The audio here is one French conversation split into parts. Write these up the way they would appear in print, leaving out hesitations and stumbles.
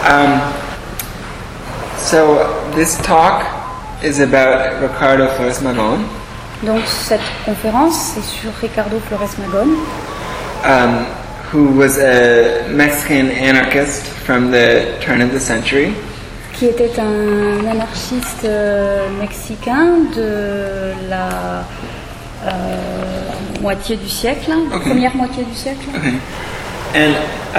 So this talk is about Ricardo Flores Magón. Donc cette conférence est sur Ricardo Flores Magón, who was a Mexican anarchist from the turn of the century. qui était un anarchiste mexicain de la moitié du siècle, première moitié du siècle. Okay. And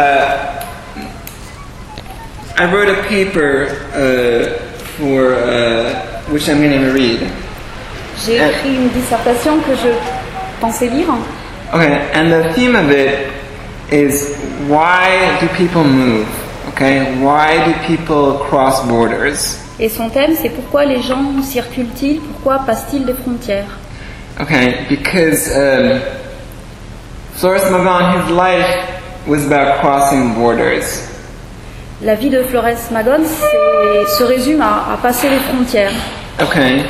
I wrote a paper for which I'm going to read. J'ai écrit une dissertation que je pensais lire. Okay, and the theme of it is why do people move? Okay, why do people cross borders? Et son thème, c'est pourquoi les gens circulent-ils, pourquoi passent-ils des frontières? Okay, because Flores Magón, his life was about crossing borders. La vie de Flores Magón se résume à passer les frontières. Okay,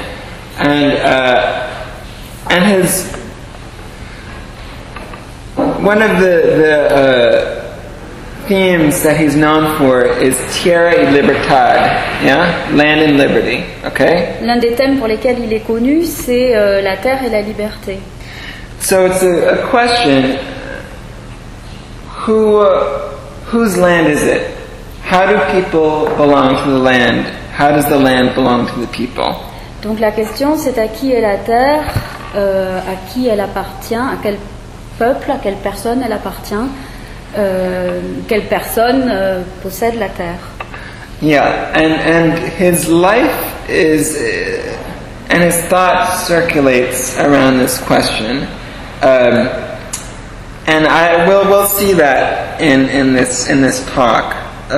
and his one of the themes that he's known for is Tierra y Libertad, yeah, land and liberty. Okay. L'un des thèmes pour lesquels il est connu, c'est la terre et la liberté. So it's a question: whose land is it? How do people belong to the land? How does the land belong to the people? Donc la question, c'est à qui est la terre, à qui elle appartient, à quel peuple, à quelle personne elle appartient, quelle personne possède la terre. Yeah, and his life is, and his thought circulates around this question, and we'll see that in this talk.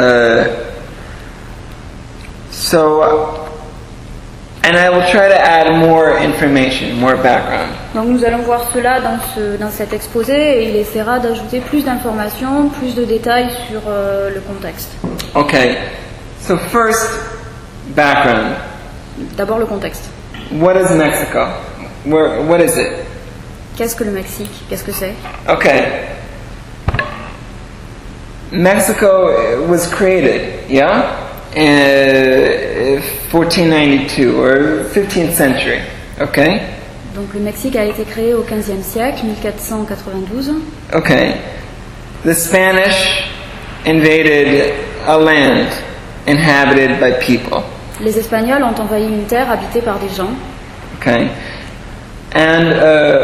And I will try to add more information, more background. Donc nous allons voir cela dans cet exposé et il essaiera d'ajouter plus d'informations, plus de détails sur le contexte. Okay, so first, background. D'abord le contexte. What is Mexico? What is it? Qu'est-ce que le Mexique? Qu'est-ce que c'est? Okay. Mexico was created, yeah? In 1492 or 15th century, okay? Donc le Mexique a été créé au XVe siècle, 1492. Okay. The Spanish invaded a land inhabited by people. Les Espagnols ont envahi une terre habitée par des gens. Okay. And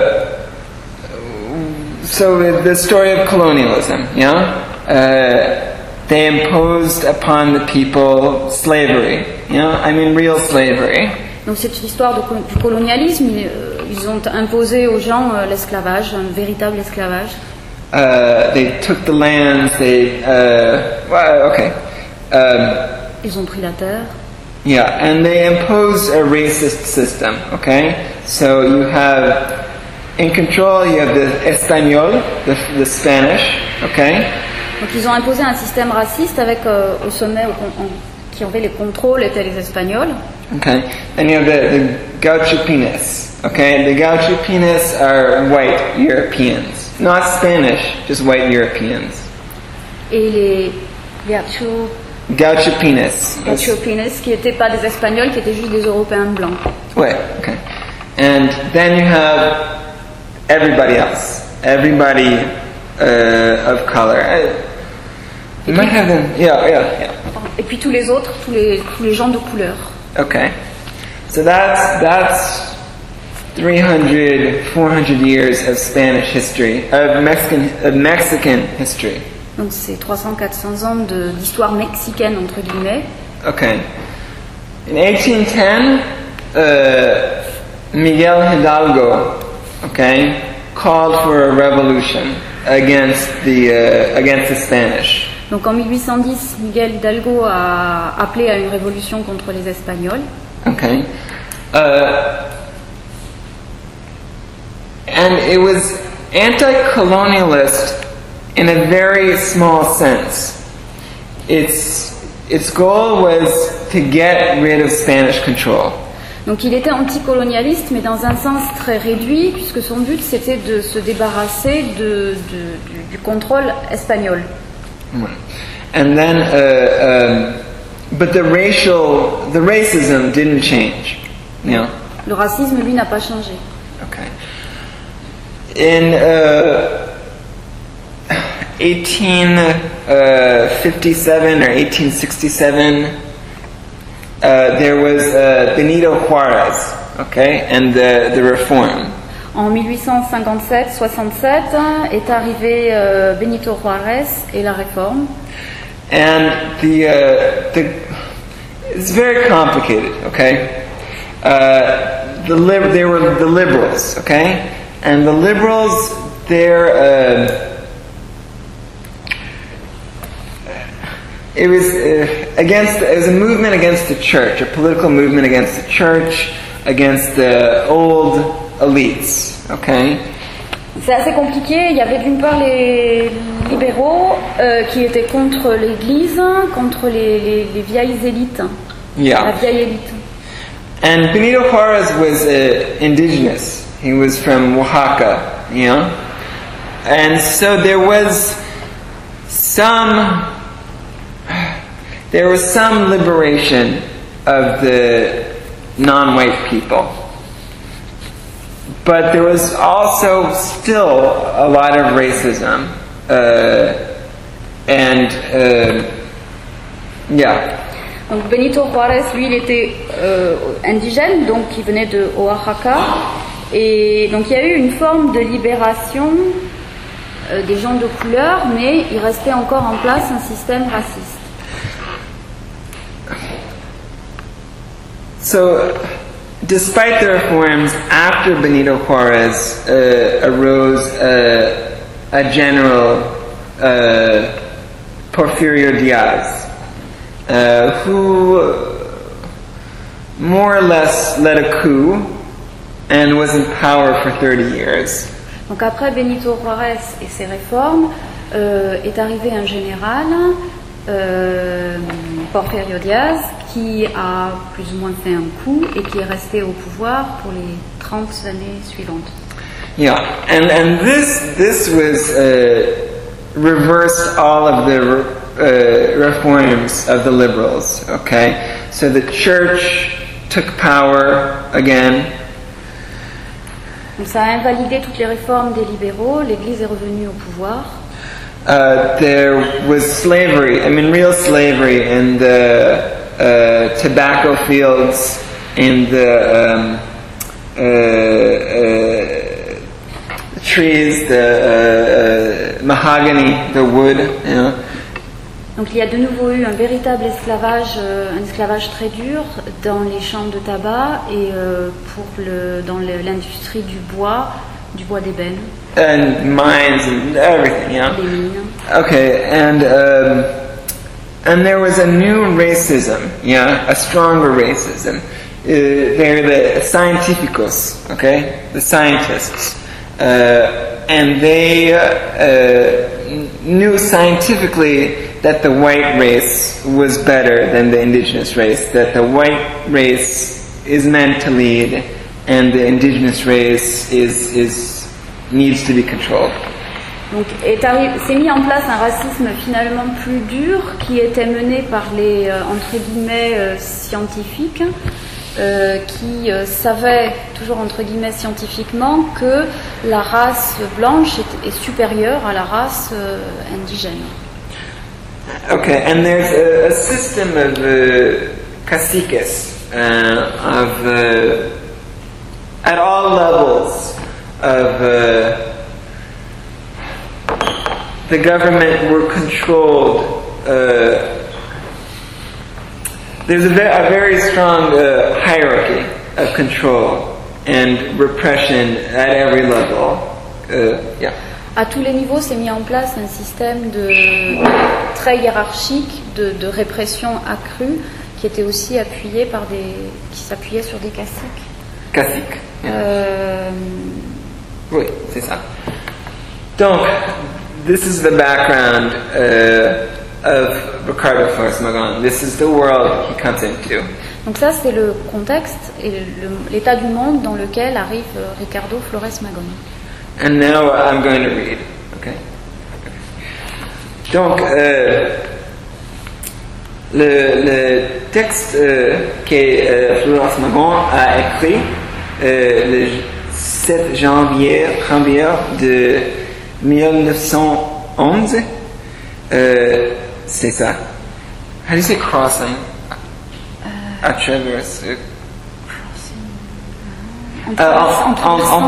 so the story of colonialism, yeah? They imposed upon the people slavery, I mean real slavery. Donc c'est l'histoire du colonialisme. Ils ont imposé aux gens l'esclavage, un véritable esclavage. They took the lands. Ils ont pris la terre. Yeah, and they imposed a racist system. Okay, so you have in control. You have the Español, the Spanish. Okay. Donc ils ont imposé un système raciste avec au sommet qui avait les contrôles étaient les Espagnols. Okay, and you have the Gauchupines. Okay, the Gauchupines are white Europeans, not Spanish, just white Europeans. Et les Gauchupines qui n'étaient pas des Espagnols, qui étaient juste des Européens blancs. Right. Okay, and then you have everybody else, everybody of color. You might have them. Yeah. Et puis tous les autres, tous les gens de couleur. Okay, so that's 300, 400 years of Spanish history, of Mexican history. Donc c'est 300-400 ans d'histoire mexicaine entre guillemets. Okay, in 1810, Miguel Hidalgo, okay, called for a revolution against the Spanish. Donc en 1810, Miguel Hidalgo a appelé à une révolution contre les Espagnols. Okay. And it was anti-colonialist in a very small sense. Its goal was to get rid of Spanish control. Donc il était anticolonialiste, mais dans un sens très réduit, puisque son but c'était de se débarrasser du contrôle espagnol. And then, but the racism didn't change. You know? Le racisme, lui, n'a pas changé. Okay. In 1857 or 1867, there was Benito Juarez, okay, and the reform. En 1857-67 est arrivé Benito Juárez et la réforme. And it's very complicated, okay? They were the liberals, okay? And the liberals, it was a movement against the church, a political movement against the church, against the old elites, okay? C'est assez compliqué. Il y avait d'une part les libéraux qui étaient contre l'Église, contre les vieilles élites, Yeah. la vieille élite. And Benito Juarez was indigenous. He was from Oaxaca, you know? And so there was some liberation of the non-white people. But there was also still a lot of racism. Yeah. Donc Benito Juárez, lui, il était indigène, donc il venait de Oaxaca. Et donc il y a eu une forme de libération des gens de couleur, mais il restait encore en place un système raciste. So, despite the reforms, after Benito Juarez arose a general, Porfirio Diaz, who more or less led a coup and was in power for 30 years. Donc après Benito Juárez et ses réformes, est arrivé un général, Porfirio Diaz, qui a plus ou moins fait un coup et qui est resté au pouvoir pour les 30 années suivantes. Yeah, and this was reversed all of the reforms of the liberals. Okay, so the church took power again. Donc ça a invalidé toutes les réformes des libéraux. L'Église est revenue au pouvoir. There was slavery. I mean, real slavery in the tobacco fields, in the trees, the mahogany, the wood. You know. Donc il y a de nouveau eu un véritable esclavage, un esclavage très dur dans les champs de tabac et dans l'industrie du bois d'ébène. And mines and everything, yeah. Les mines. Okay, and there was a new racism, yeah, a stronger racism. They're the scientificos, okay, the scientists, and they knew scientifically that the white race was better than the indigenous race, that the white race is meant to lead, and the indigenous race needs to be controlled. Donc s'est mis en place un racisme finalement plus dur qui était mené par les entre guillemets scientifiques qui savaient toujours entre guillemets scientifiquement que la race blanche est supérieure à la race indigène. Okay, and there's a system of caciques at all levels of the government were controlled. There's a very strong hierarchy of control and repression at every level. Yeah. À tous les niveaux, s'est mis en place un système très hiérarchique de répression accrue qui était aussi appuyé qui s'appuyait sur des caciques. Caciques. Oui, c'est ça. Donc, this is the background of Ricardo Flores Magón. This is the world he comes into. Donc ça, c'est le contexte et l'état du monde dans lequel arrive Ricardo Flores Magón. And now I'm going to read. Okay. Donc, Le texte que Florence Magon a écrit le 7 janvier de 1911, c'est ça. How do you say crossing? À travers. En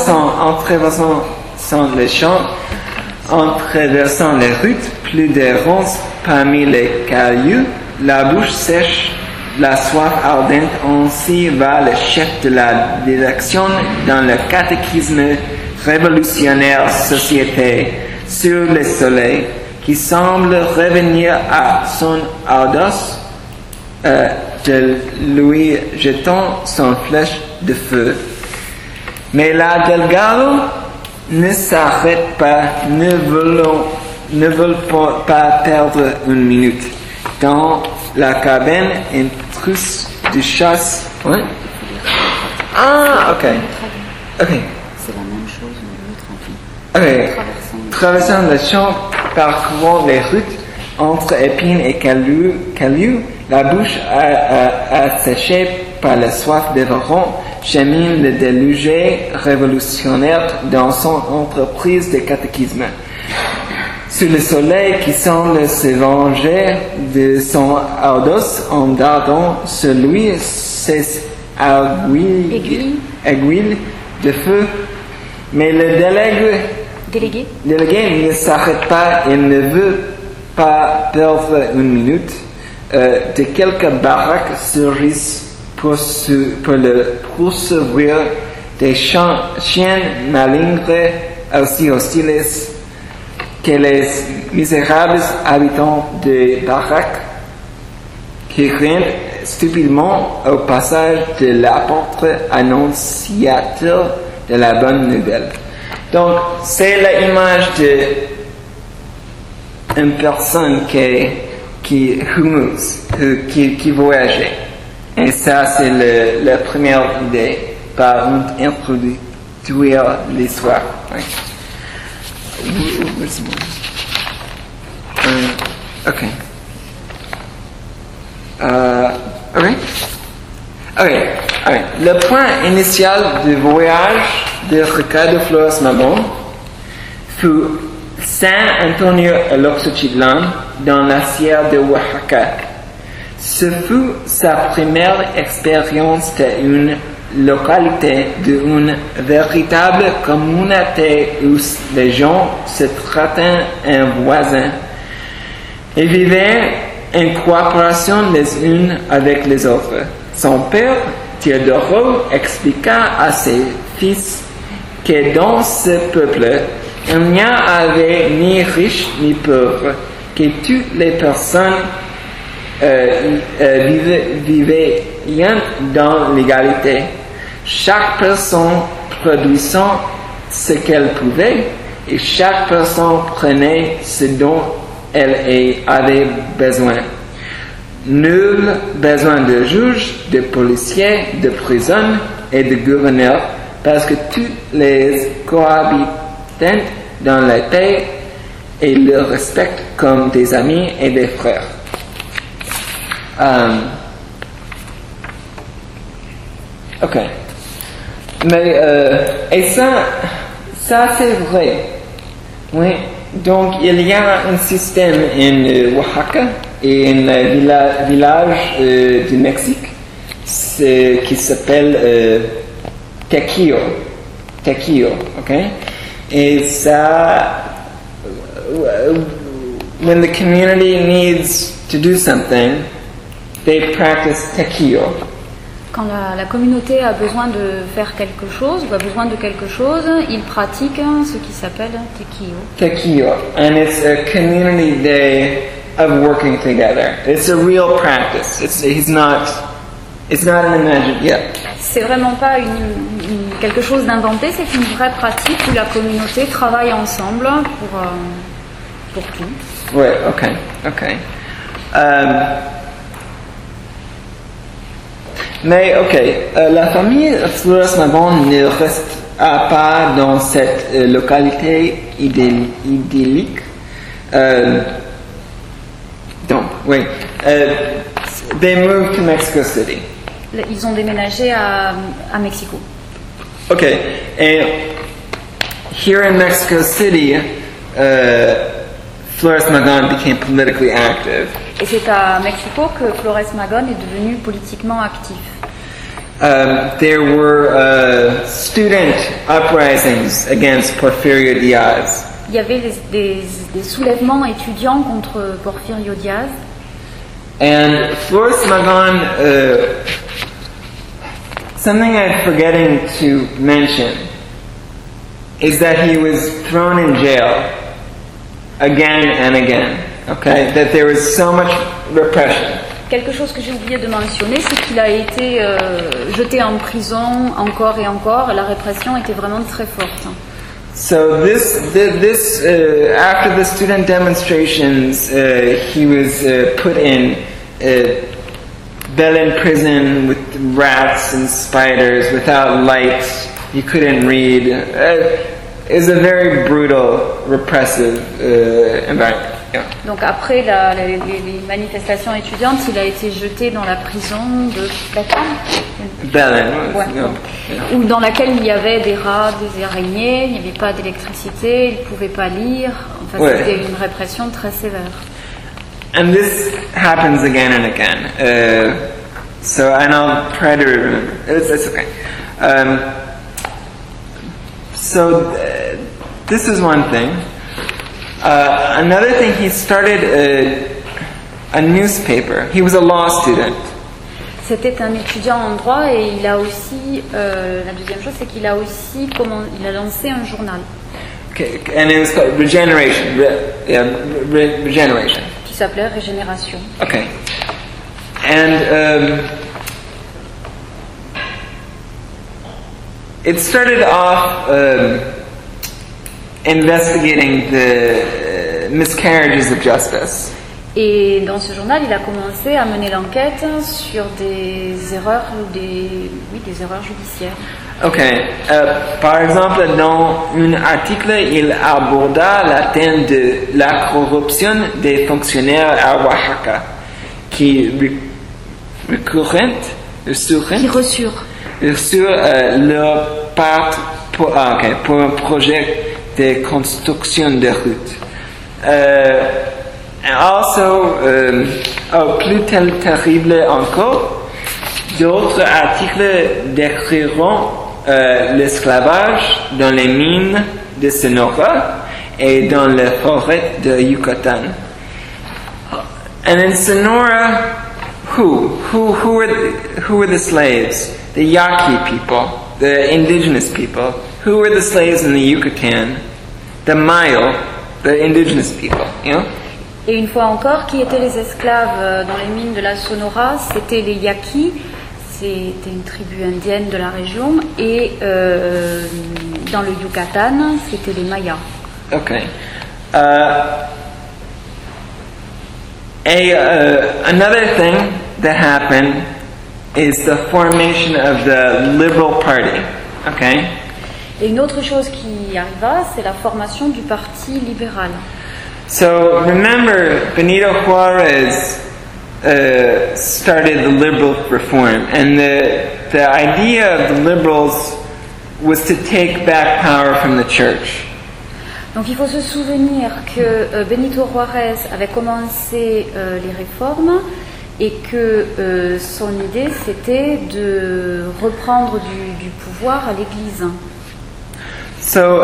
traversant les routes, plus de ronces parmi les cailloux, la bouche sèche, la soif ardente, ainsi va le chef de la direction dans le catéchisme révolutionnaire société sur le soleil, qui semble revenir à son audace de lui jetant son flèche de feu. Mais la Delgado ne s'arrête pas, ne veulent pas perdre une minute. Dans la cabine, une trousse de chasse. Ouais. Ah, ok. Ok. C'est la même chose, mais l'autre Ok. Traversant le champ, parcourant les routes entre épines et cailloux, la bouche asséchée par la soif dévorant, chemine le déluge révolutionnaire dans son entreprise de catéchisme. Sous le soleil qui semble se venger de son audace en dardant sur lui ses aiguilles de feu, mais le délégué ne s'arrête pas et ne veut pas perdre une minute de quelques baraques cerises pour le poursuivre des chiens malingres aussi hostiles que les misérables habitants des baraques qui craignent stupidement au passage de l'apôtre annonciateur de la bonne nouvelle. Donc, c'est l'image d'une personne qui voyageait. Et ça, c'est la première idée, par introduire l'histoire. Oui. Ok. Ok. Le point initial du voyage de Ricardo Flores Magón fut San Antonio el Oxochitlán dans la Sierra de Oaxaca. Ce fut sa première expérience d'une localité, d'une véritable communauté où les gens se traitaient un voisin et vivaient en coopération les unes avec les autres. Son père, Teodoro, expliqua à ses fils que dans ce peuple, il n'y avait ni riches ni pauvres, que toutes les personnes vivaient dans l'égalité. Chaque personne produisant ce qu'elle pouvait et chaque personne prenait ce dont elle avait besoin. Nul besoin de juges, de policiers, de prisons et de gouverneurs, parce que tous les cohabitent dans la paix et le respectent comme des amis et des frères. Ok. Mais, et ça c'est vrai. Oui. Donc, il y a un système en Oaxaca et en village du Mexique qui s'appelle tequio, ok? Et ça, when the community needs to do something, they practice tequio. Quand la communauté a besoin de faire quelque chose, ou a besoin de quelque chose, ils pratiquent ce qui s'appelle tequio. Tequio, and it's a community day of working together. It's a real practice. It's not an imagined. Yeah. C'est vraiment pas quelque chose d'inventé, c'est une vraie pratique où la communauté travaille ensemble pour tout. Ouais, ok. Mais la famille Flores Magón ne reste pas dans cette localité idyllique. Donc, oui, they moved to Mexico City. Ils ont déménagé à Mexico. Okay, and here in Mexico City, Flores Magón became politically active. Et c'est à Mexico que Flores Magón est devenu politiquement actif. There were student uprisings against Porfirio Diaz. Il y avait des soulèvements étudiants contre Porfirio Diaz. And Flores Magón, something I'm forgetting to mention is that he was thrown in jail again and again. Okay, that there was so much repression. Quelque chose que j'ai oublié de mentionner, c'est qu'il a été jeté en prison encore et encore. Et la répression était vraiment très forte. So this after the student demonstrations, he was put in Belen prison with rats and spiders, without lights. You couldn't read. It was a very brutal, repressive environment. Yeah. Donc après les manifestations étudiantes, il a été jeté dans la prison de Belen, ouais, où dans laquelle il y avait des rats, des araignées, il n'y avait pas d'électricité, il ne pouvait pas lire. Enfin, ouais. C'était une répression très sévère. And this happens again and again. And I'll try to remember. It's okay. This is one thing. Another thing, he started a newspaper. He was a law student. C'était un étudiant en droit et il a aussi, la deuxième chose, c'est qu'il a aussi il a lancé un journal. Okay, and it was called Regeneration. Regeneration. Qui s'appelait Régénération. Okay. And it started off investigating the miscarriages of justice. Et dans ce journal, il a commencé à mener l'enquête sur des erreurs, des erreurs judiciaires. Okay. Par exemple, dans un article, il aborda la thème de la corruption des fonctionnaires à Oaxaca, qui reçurent leur part pour un projet de construction de routes. And also, plus terrible encore, d'autres articles décriront l'esclavage dans les mines de Sonora et dans les forêts de Yucatan. And in Sonora, who were the slaves? The Yaqui people, the indigenous people. Who were the slaves in the Yucatan? The Mayo, the indigenous people, you know? Et une fois encore, qui étaient les esclaves dans les mines de la Sonora? C'était les Yaqui, c'était une tribu indienne de la région, et dans le Yucatan, c'était les Mayas. Okay. Another thing that happened is the formation of the Liberal Party. Okay. Et une autre chose qui arriva, c'est la formation du Parti libéral. So remember, Benito Juarez started the liberal reform, and the idea of the liberals was to take back power from the church. Donc il faut se souvenir que Benito Juárez avait commencé les réformes et que son idée c'était de reprendre du pouvoir à l'Église. So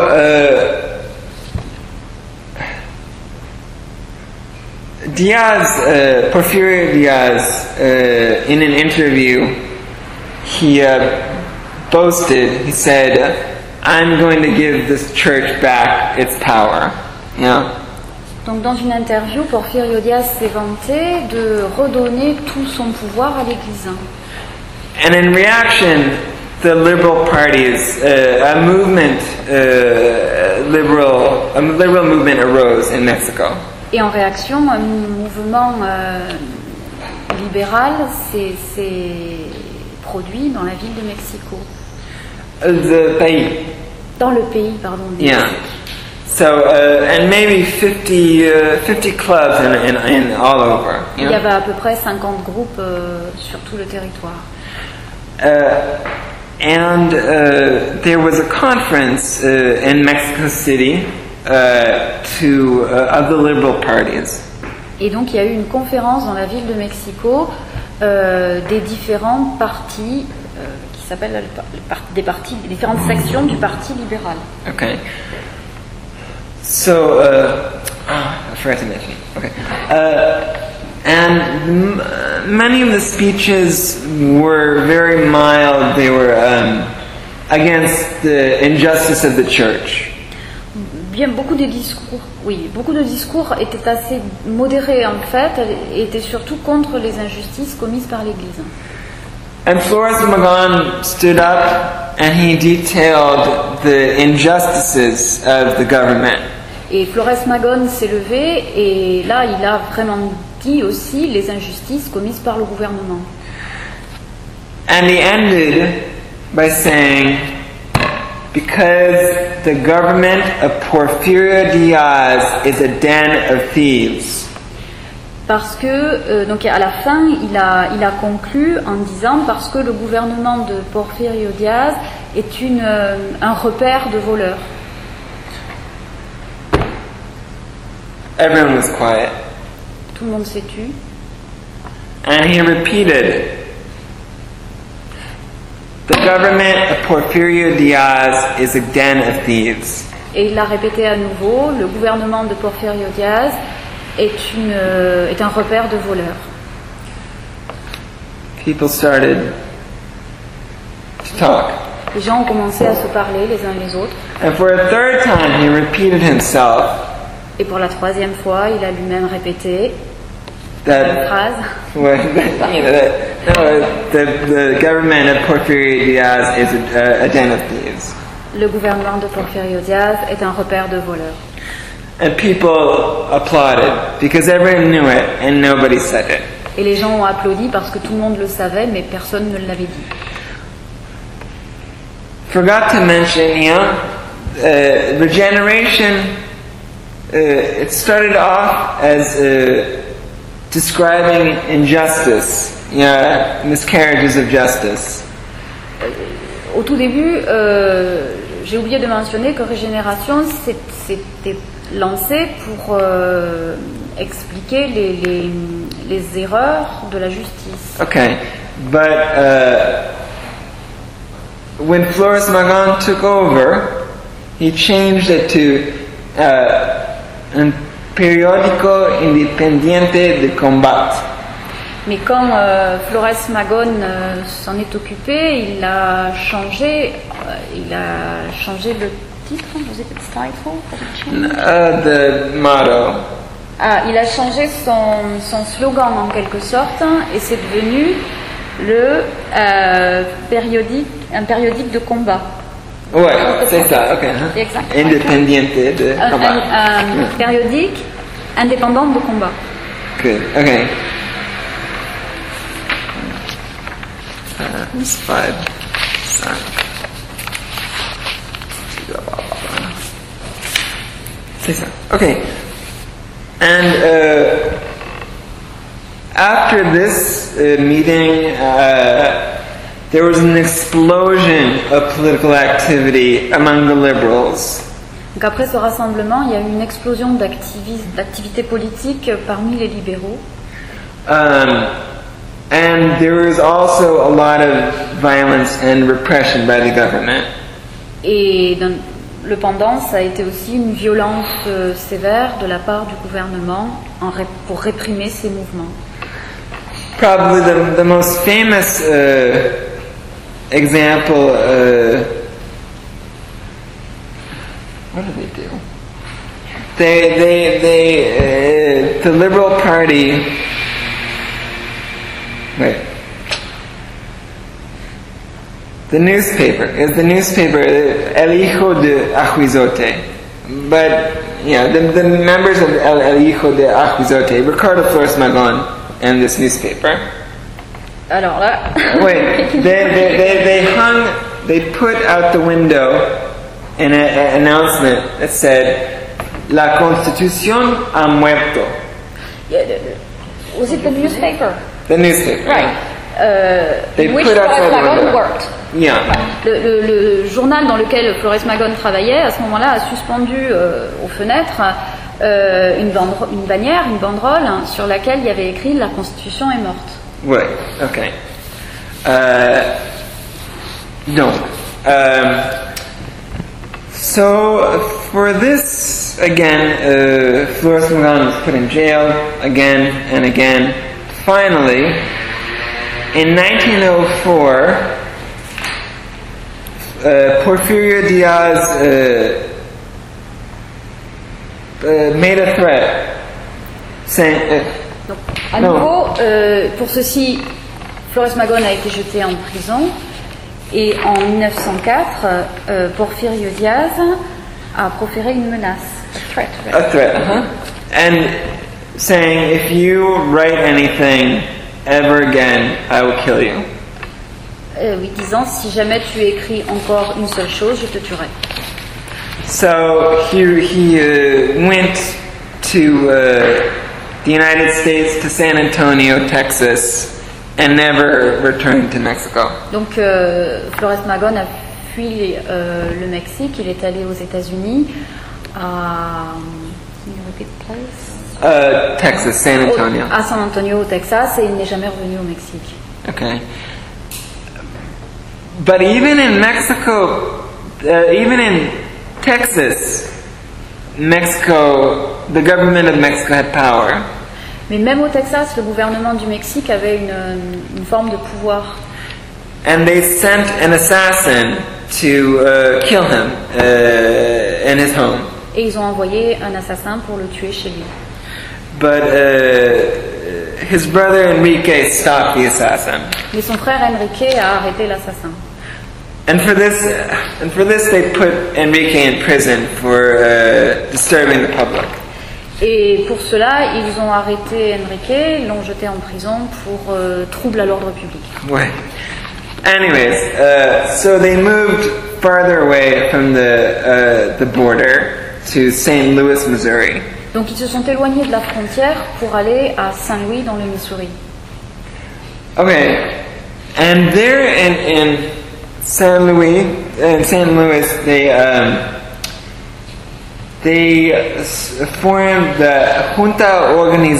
Porfirio Diaz, in an interview, he boasted. He said, "I'm going to give this church back its power." You know? Donc, dans une interview, Porfirio Diaz s'est vanté de redonner tout son pouvoir à l'Église. And in reaction, the Liberal Parties, a liberal movement arose in Mexico. Et en réaction, un mouvement libéral s'est produit dans la ville de Mexico. The pays. Dans le pays, pardon. Yeah. And maybe 50 clubs in all over. Il y avait à peu près 50 groupes sur tout le territoire. There was a conference in Mexico City of the liberal parties. Et donc il y a eu une conférence dans la ville de Mexico des différents partis qui s'appellent des différentes sections du parti libéral. Okay. So, I forgot to mention. Okay. And many of the speeches were very mild. They were against the injustice of the church. Beaucoup de discours étaient assez modérés en fait, et étaient surtout contre les injustices commises par l'Église. And Flores Magón stood up and he detailed the injustices of the government. Et Flores Magón s'est levé et là il a vraiment dit aussi les injustices commises par le gouvernement. And he ended by saying, because the government of Porfirio Díaz is a den of thieves. Parce que donc à la fin il a conclu en disant parce que le gouvernement de Porfirio Díaz est un repère de voleurs. Everyone was quiet. Tout le monde s'est tu. And he repeated, the government of Porfirio Díaz is a den of thieves. Et il l'a répété à nouveau, le gouvernement de Porfirio Díaz est un repère de voleurs. People started to talk. Les gens ont commencé à se parler les uns les autres. And for a third time he repeated himself. Et pour la troisième fois, il a lui-même répété that phrase. The government of Porfirio Díaz is a den of thieves. Le gouvernement de Porfirio Díaz est un repère de voleurs. And people applauded because everyone knew it and nobody said it. Et les gens ont applaudi parce que tout le monde le savait, mais personne ne l'avait dit. Forgot to mention, regeneration. It started off as describing injustice, miscarriages of justice. Au tout début, j'ai oublié de mentionner que Régénération s'était lancé pour expliquer les erreurs de la justice. Okay, but when Flores Magón took over, he changed it to un periódico independiente de combat. Mais quand Flores Magón s'en est occupé, il a changé le titre. Was it its title? The motto. Ah, il a changé son slogan en quelque sorte, et c'est devenu un périodique de combat. Ouais, c'est ça, ok. Exactement. Independiente de combat. Un périodique indépendant de combat. Good, ok. It's 5. C'est ça, ok. And after this meeting, there was an explosion of political activity among the liberals. Donc après ce rassemblement, il y a eu une explosion d'activité politique parmi les libéraux. And there was also a lot of violence and repression by the government. Et le pendant, ça a été aussi une violence sévère de la part du gouvernement pour réprimer ces mouvements. Probably the most famous example. What do they do? The Liberal Party. Wait. The newspaper El Hijo de Ahuizote. But the members of El Hijo de Ahuizote, Ricardo Flores Magón, and this newspaper. Alors là. Wait, they put out the window an announcement that said, la Constitución ha muerto. Was it the newspaper? The newspaper. Right. They Which put Flores outside Magón window. worked. Yeah. Le journal dans lequel Flores Magón travaillait, à ce moment-là, a suspendu aux fenêtres une bannière, une banderole, sur laquelle il y avait écrit « La Constitution est morte ». Ouais, ok. Donc, so for this, again, Flores Magón was put in jail again and again. Finally, in 1904, Porfirio Diaz made a threat saying, Donc, à nouveau, pour ceci, Flores Magón a été jeté en prison et en 1904, Porfirio Diaz a proféré une menace, a threat, and saying, if you write anything ever again, I will kill you. Oui, disant, si jamais tu écris encore une seule chose, je te tuerai. So he went to the United States, to San Antonio, Texas, and never returned to Mexico. Donc Flores Magón a fui le Mexique, il est allé aux États-Unis, à can you repeat the place? Texas, San Antonio. À San Antonio, au Texas, et il n'est jamais revenu au Mexique. Okay. But even in Mexico, even in Texas, Mexico, the government of Mexico had power. Mais même au Texas, le gouvernement du Mexique avait une forme de pouvoir. And they sent an assassin to kill him in his home. Et ils ont envoyé un assassin pour le tuer chez lui. But his brother Enrique stopped the assassin. Mais son frère Enrique a arrêté l'assassin. And for this, they put Enrique in prison for disturbing the public. Et pour cela, ils ont arrêté Enrique, l'ont jeté en prison pour trouble à l'ordre public. Ouais. Anyways, so they moved farther away from the border to St. Louis, Missouri. Donc ils se sont éloignés de la frontière pour aller à Saint-Louis dans le Missouri. Okay, and there in St. Louis, they formed the Junta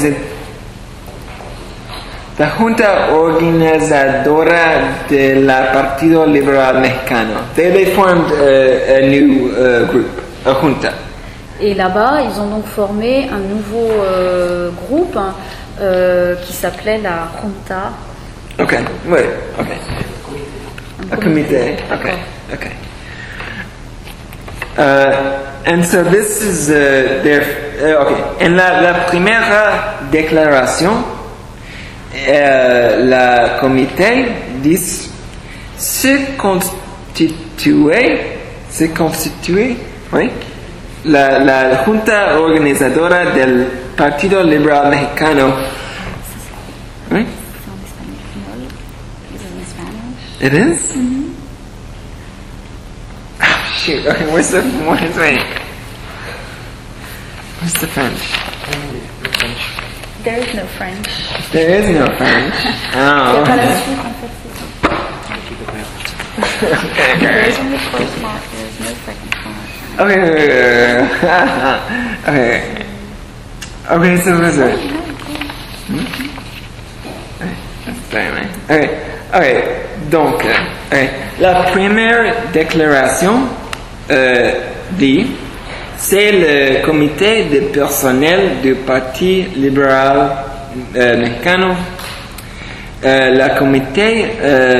Organizadora del Partido Liberal Mexicano. They formed a new group, a junta. Et là-bas, ils ont donc formé un nouveau groupe qui s'appelait la Junta. Okay, wait, okay. A comité. Okay, okay. And so this is their. Okay. En la primera declaración, la comité dice se constitue, oui, la Junta Organizadora del Partido Liberal Mexicano. Oui? It is? Mm-hmm. Oh, shoot. Okay, where's the French? There is no French. There is no French. Oh. Okay. There is only first mark, there is no second mark. Okay. Okay, so what is it? Okay. Donc, la première déclaration dit c'est le comité de personnel du Parti libéral mexicano. La comité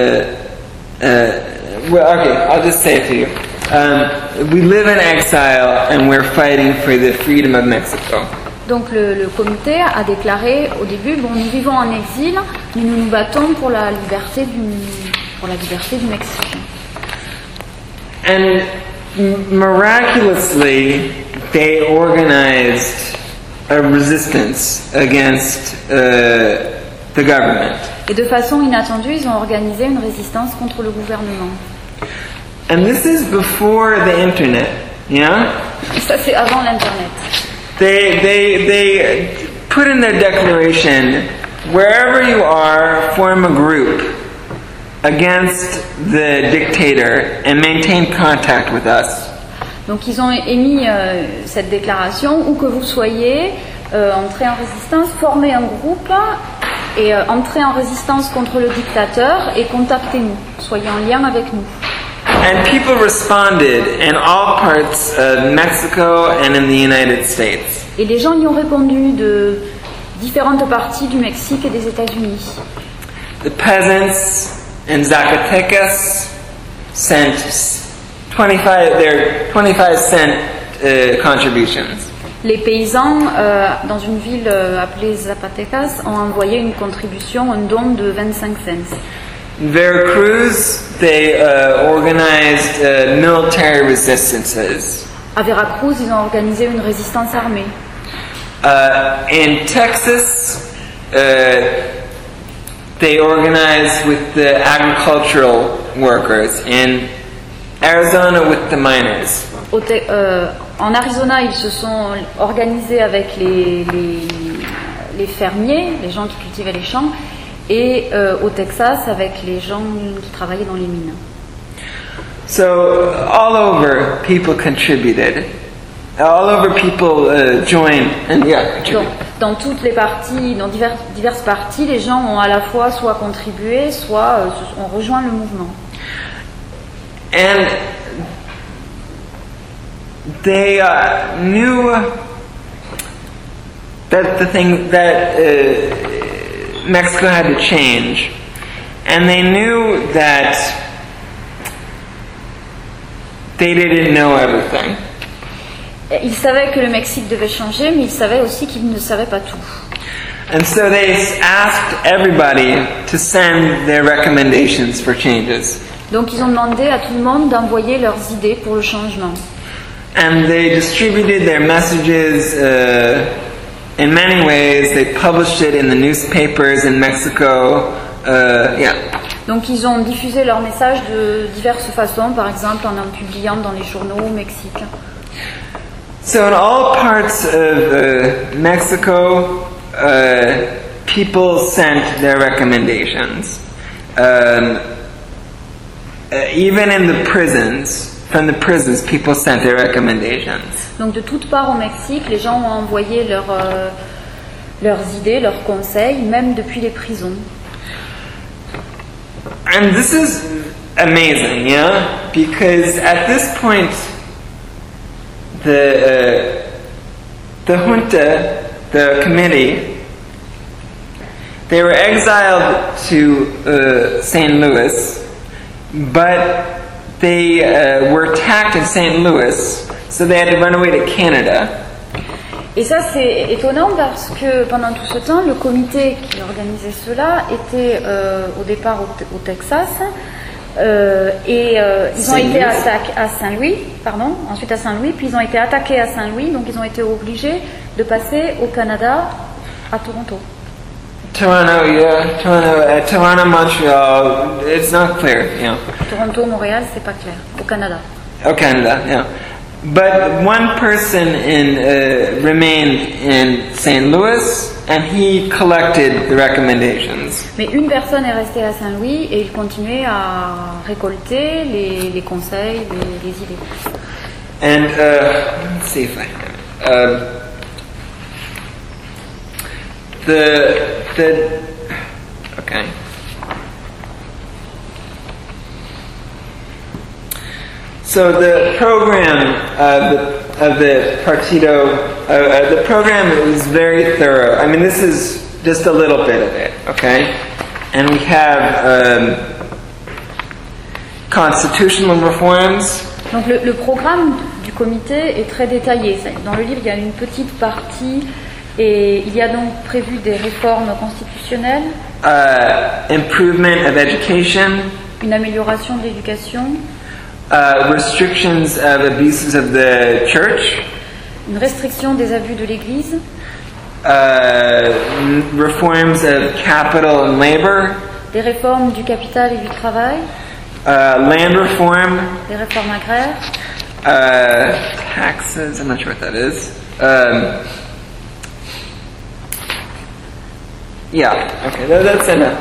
well, okay, I'll just say it to you. We live in exile and we're fighting for the freedom of Mexico. Donc le comité a déclaré au début, bon, nous vivons en exil, mais nous nous battons pour la liberté du Mexique. And miraculously, they organized a resistance against the government. Et de façon inattendue, ils ont organisé une résistance contre le gouvernement. And this is before the internet, yeah? Ça, c'est avant l'Internet. They put in their declaration, wherever you are, form a group against the dictator and maintain contact with us. Donc ils ont émis cette déclaration, où que vous soyez, entrez en résistance, formez un groupe et entrez en résistance contre le dictateur et contactez-nous, soyez en lien avec nous. And people responded in all parts of Mexico and in the United States. Et les gens y ont répondu de différentes parties du Mexique et des États-Unis. The peasants in Zacatecas sent 25 cent contributions. Les paysans dans une ville appelée Zacatecas ont envoyé une contribution, un don de 25 cents. In Veracruz, they organized military resistances. À Veracruz, ils ont organisé une résistance armée. In Texas, they organized with the agricultural workers. In Arizona, with the miners. En Arizona, ils se sont organisés avec les fermiers, les gens qui cultivaient les champs, et au Texas avec les gens qui travaillaient dans les mines. So all over, people contributed. All over, people joined and contributed. Dans toutes les parties, dans diverses parties, les gens ont à la fois soit contribué, soit ont rejoint le mouvement. And they knew that the thing that Mexico had to change, and they knew that they didn't know everything. Ils savaient que le Mexique devait changer, mais ils savaient aussi qu'ils ne savaient pas tout. And so they asked everybody to send their recommendations for changes. Donc ils ont demandé à tout le monde d'envoyer leurs idées pour le changement. And they distributed their messages in many ways. They published it in the newspapers in Mexico. Donc ils ont diffusé leurs messages de diverses façons, par exemple en publiant dans les journaux au Mexique. So in all parts of Mexico, people sent their recommendations. Even in the prisons, from the prisons, people sent their recommendations. Donc de toutes parts au Mexique, les gens ont envoyé leurs idées, leurs conseils, même depuis les prisons. And this is amazing, yeah? Because at this point, the junta, the committee, they were exiled to St. Louis, but they were attacked in St. Louis, so they had to run away to Canada. Et ça c'est étonnant parce que pendant tout ce temps, le comité qui organisait cela était au départ au Texas et ils ont été attaqués à Saint-Louis, ensuite à Saint-Louis, puis ils ont été attaqués à Saint-Louis, donc ils ont été obligés de passer au Canada, à Toronto. Toronto, Montreal, it's not clear, yeah. Toronto, Montréal, c'est pas clair. Au Canada. Oh, Canada, yeah. But one person remained in St. Louis, and he collected the recommendations. Mais une personne est restée à Saint-Louis et il continuait à récolter les conseils, les idées. And let's see if I okay. So the program of the Partido, the program is very thorough. I mean, this is just a little bit of it, okay? And we have constitutional reforms. Donc le programme du comité est très détaillé. Dans le livre, il y a une petite partie et il y a donc prévu des réformes constitutionnelles. Improvement of education. Une amélioration de l'éducation. Restrictions of abuses of the church. Une restriction des abus de l'Église. Reforms of capital and labor. Des réformes du capital et du travail. Land reform. Des réformes agraires. taxes. I'm not sure what that is. Yeah, okay, that's enough.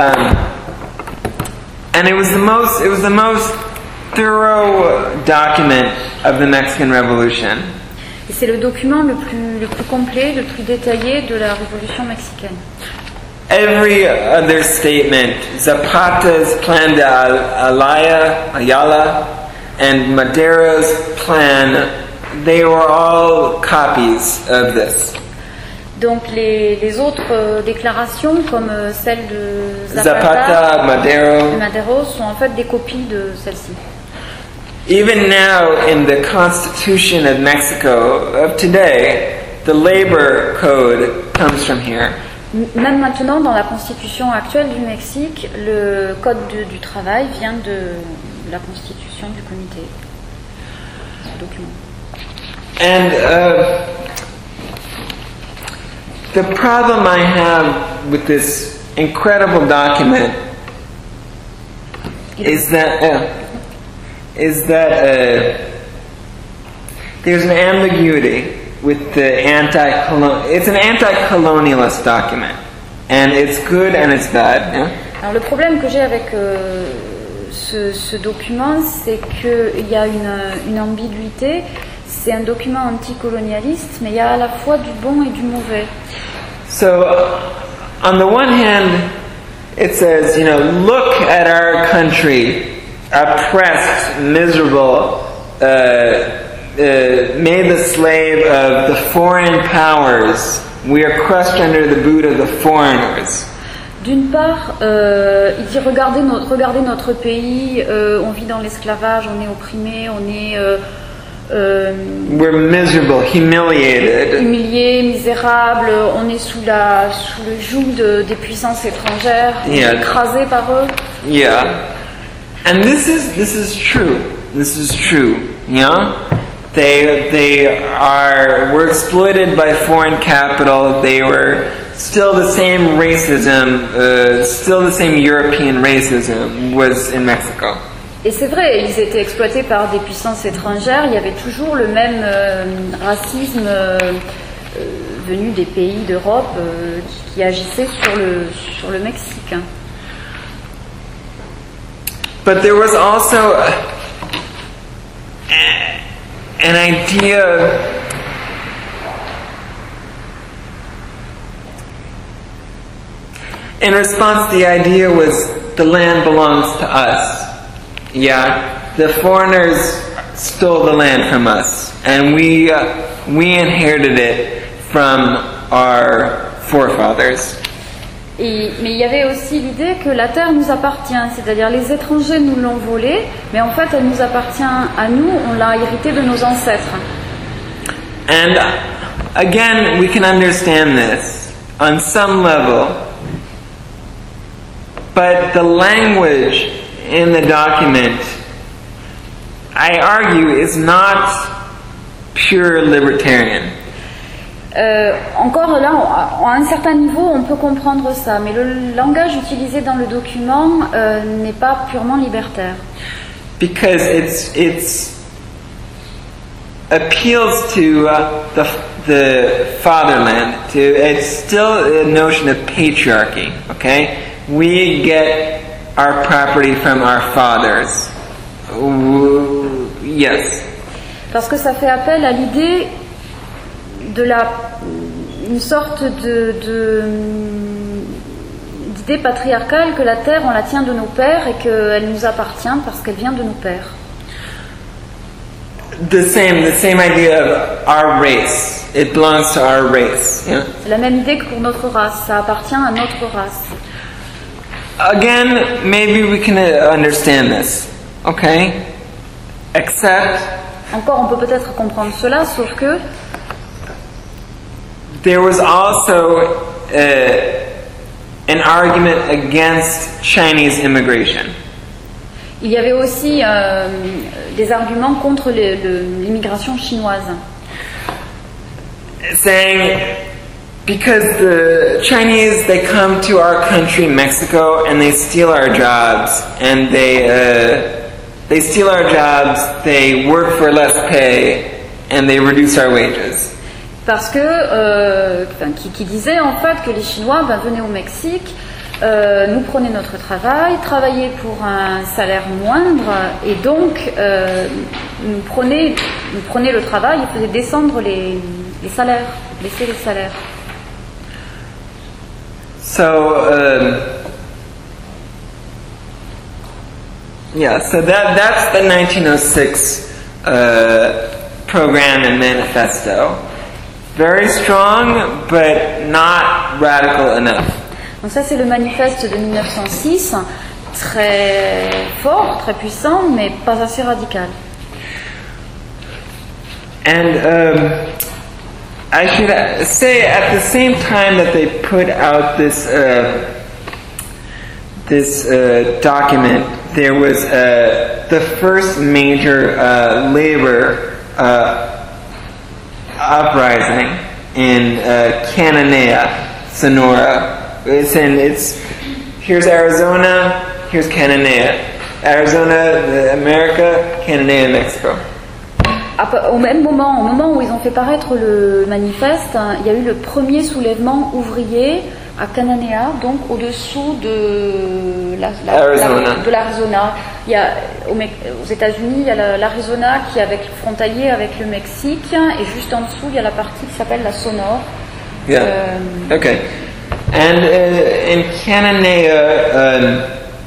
And it was the most thorough document of the Mexican Revolution. Et c'est le document le plus complet, le plus détaillé de la Révolution mexicaine. Every other statement, Zapata's plan de Ayala, and Madero's plan, they were all copies of this. Donc les autres déclarations, comme celle de Zapata, Madero, sont en fait des copies de celle-ci. Even now in the Constitution of Mexico of today, the labor code comes from here. Même maintenant, dans la constitution actuelle du Mexique, le code du travail vient de la constitution du comité, du document. And the problem I have with this incredible document is that there's an ambiguity with the it's an anti-colonialist document, and it's good and it's bad. Yeah? Alors le problème que j'ai avec ce document, c'est qu'il y a une ambiguïté. C'est un document anticolonialiste, mais il y a à la fois du bon et du mauvais. So, on the one hand, it says, look at our country, oppressed, miserable, made the slave of the foreign powers. We are crushed under the boot of the foreigners. D'une part, il dit regardez notre pays, on vit dans l'esclavage, on est opprimé, on est we're miserable, humiliated. Humilié, misérable, on est sous le joug des puissances étrangères, on est écrasé par eux. Yeah, and this is true. This is true. Yeah, were exploited by foreign capital. They were still the same racism, still the same European racism was in Mexico. Et c'est vrai, ils étaient exploités par des puissances étrangères, il y avait toujours le même racisme venu des pays d'Europe qui agissait sur le Mexique. But there was also an idea in response, the idea was the land belongs to us. Yeah, the foreigners stole the land from us, and we inherited it from our forefathers. Mais il y avait aussi l'idée que la terre nous appartient, c'est-à-dire les étrangers nous l'ont volée, mais en fait elle nous appartient à nous, on l'a héritée de nos ancêtres. And again, we can understand this on some level, but the language in the document, I argue, is not pure libertarian. Encore là, à un certain niveau, on peut comprendre ça, mais le langage utilisé dans le document n'est pas purement libertaire. Because it's appeals to the fatherland. It's still a notion of patriarchy. Okay, we get our property from our fathers. Yes. Parce que ça fait appel à l'idée de une sorte d'idée patriarcale que la terre on la tient de nos pères et qu'elle nous appartient parce qu'elle vient de nos pères. The same idea of our race. It belongs to our race. Yeah? C'est la même idée que pour notre race. Ça appartient à notre race. Again, maybe we can understand this. Okay? Except encore, on peut peut-être comprendre cela, sauf que there was also an argument against Chinese immigration. Il y avait aussi des arguments contre l'immigration chinoise. Saying, because the Chinese, they come to our country, Mexico, and they steal our jobs, and they steal our jobs, they work for less pay, and they reduce our wages. Parce que, qui disait en fait que les Chinois venaient au Mexique, nous prenaient notre travail, travaillaient pour un salaire moindre, et donc nous prenaient le travail et faisaient descendre les salaires, baisser les salaires. So, so that's the 1906 program and manifesto. Very strong, but not radical enough. Donc ça c'est le manifeste de 1906, très fort, très puissant, mais pas assez radical. And I should say, at the same time that they put out this document, there was the first major labor uprising in Cananea, Sonora. Here's Arizona, here's Cananea. Arizona, America, Cananea, Mexico. Au moment où ils ont fait paraître le manifeste, il y a eu le premier soulèvement ouvrier à Cananea, donc au-dessous de l'Arizona. Il y a, aux États-Unis, il y a l'Arizona qui est frontalier avec le Mexique, et juste en dessous, il y a la partie qui s'appelle la Sonora. Yeah. Okay. And in Cananea,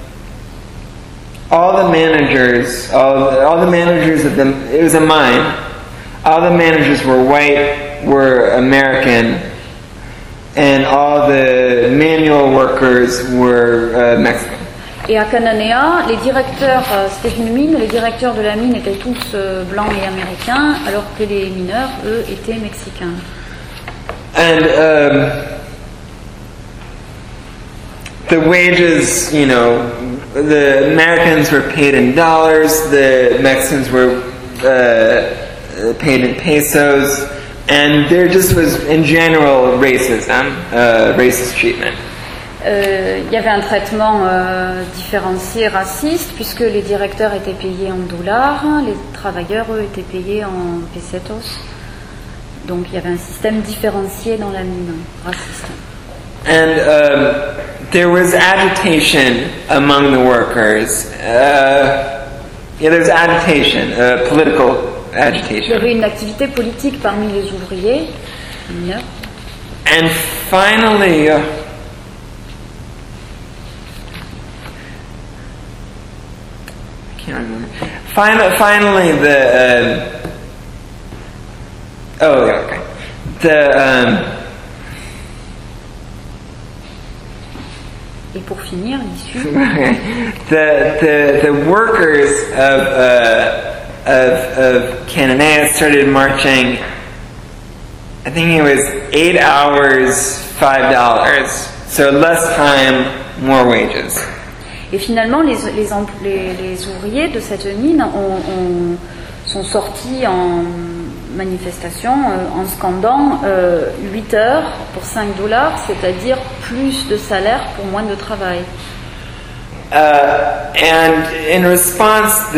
all the managers of it was a mine. All the managers were white, were American, and all the manual workers were Mexican. Et à Cananea, les directeurs, c'était une mine, les directeurs de la mine étaient tous blancs et américains, alors que les mineurs, eux, étaient mexicains. And the wages, the Americans were paid in dollars, the Mexicans were paid in pesos, and there just was, in general, racism, racist treatment. Il y avait un traitement différencié, raciste, puisque les directeurs étaient payés en dollars, les travailleurs, eux, étaient payés en pesetos. Donc il y avait un système différencié dans la mine, raciste. And there was agitation among the workers. There was agitation, political agitation. Il y avait une activité politique parmi les ouvriers. Yeah. And finally, I can't remember. Finally, Et pour finir, l'issue. the workers of Cananea started marching. I think it was 8 hours, $5. So less time, more wages. Et finalement, les ouvriers de cette mine sont sortis en manifestation en scandant 8 heures pour $5, c'est-à-dire plus de salaire pour moins de travail. And in response,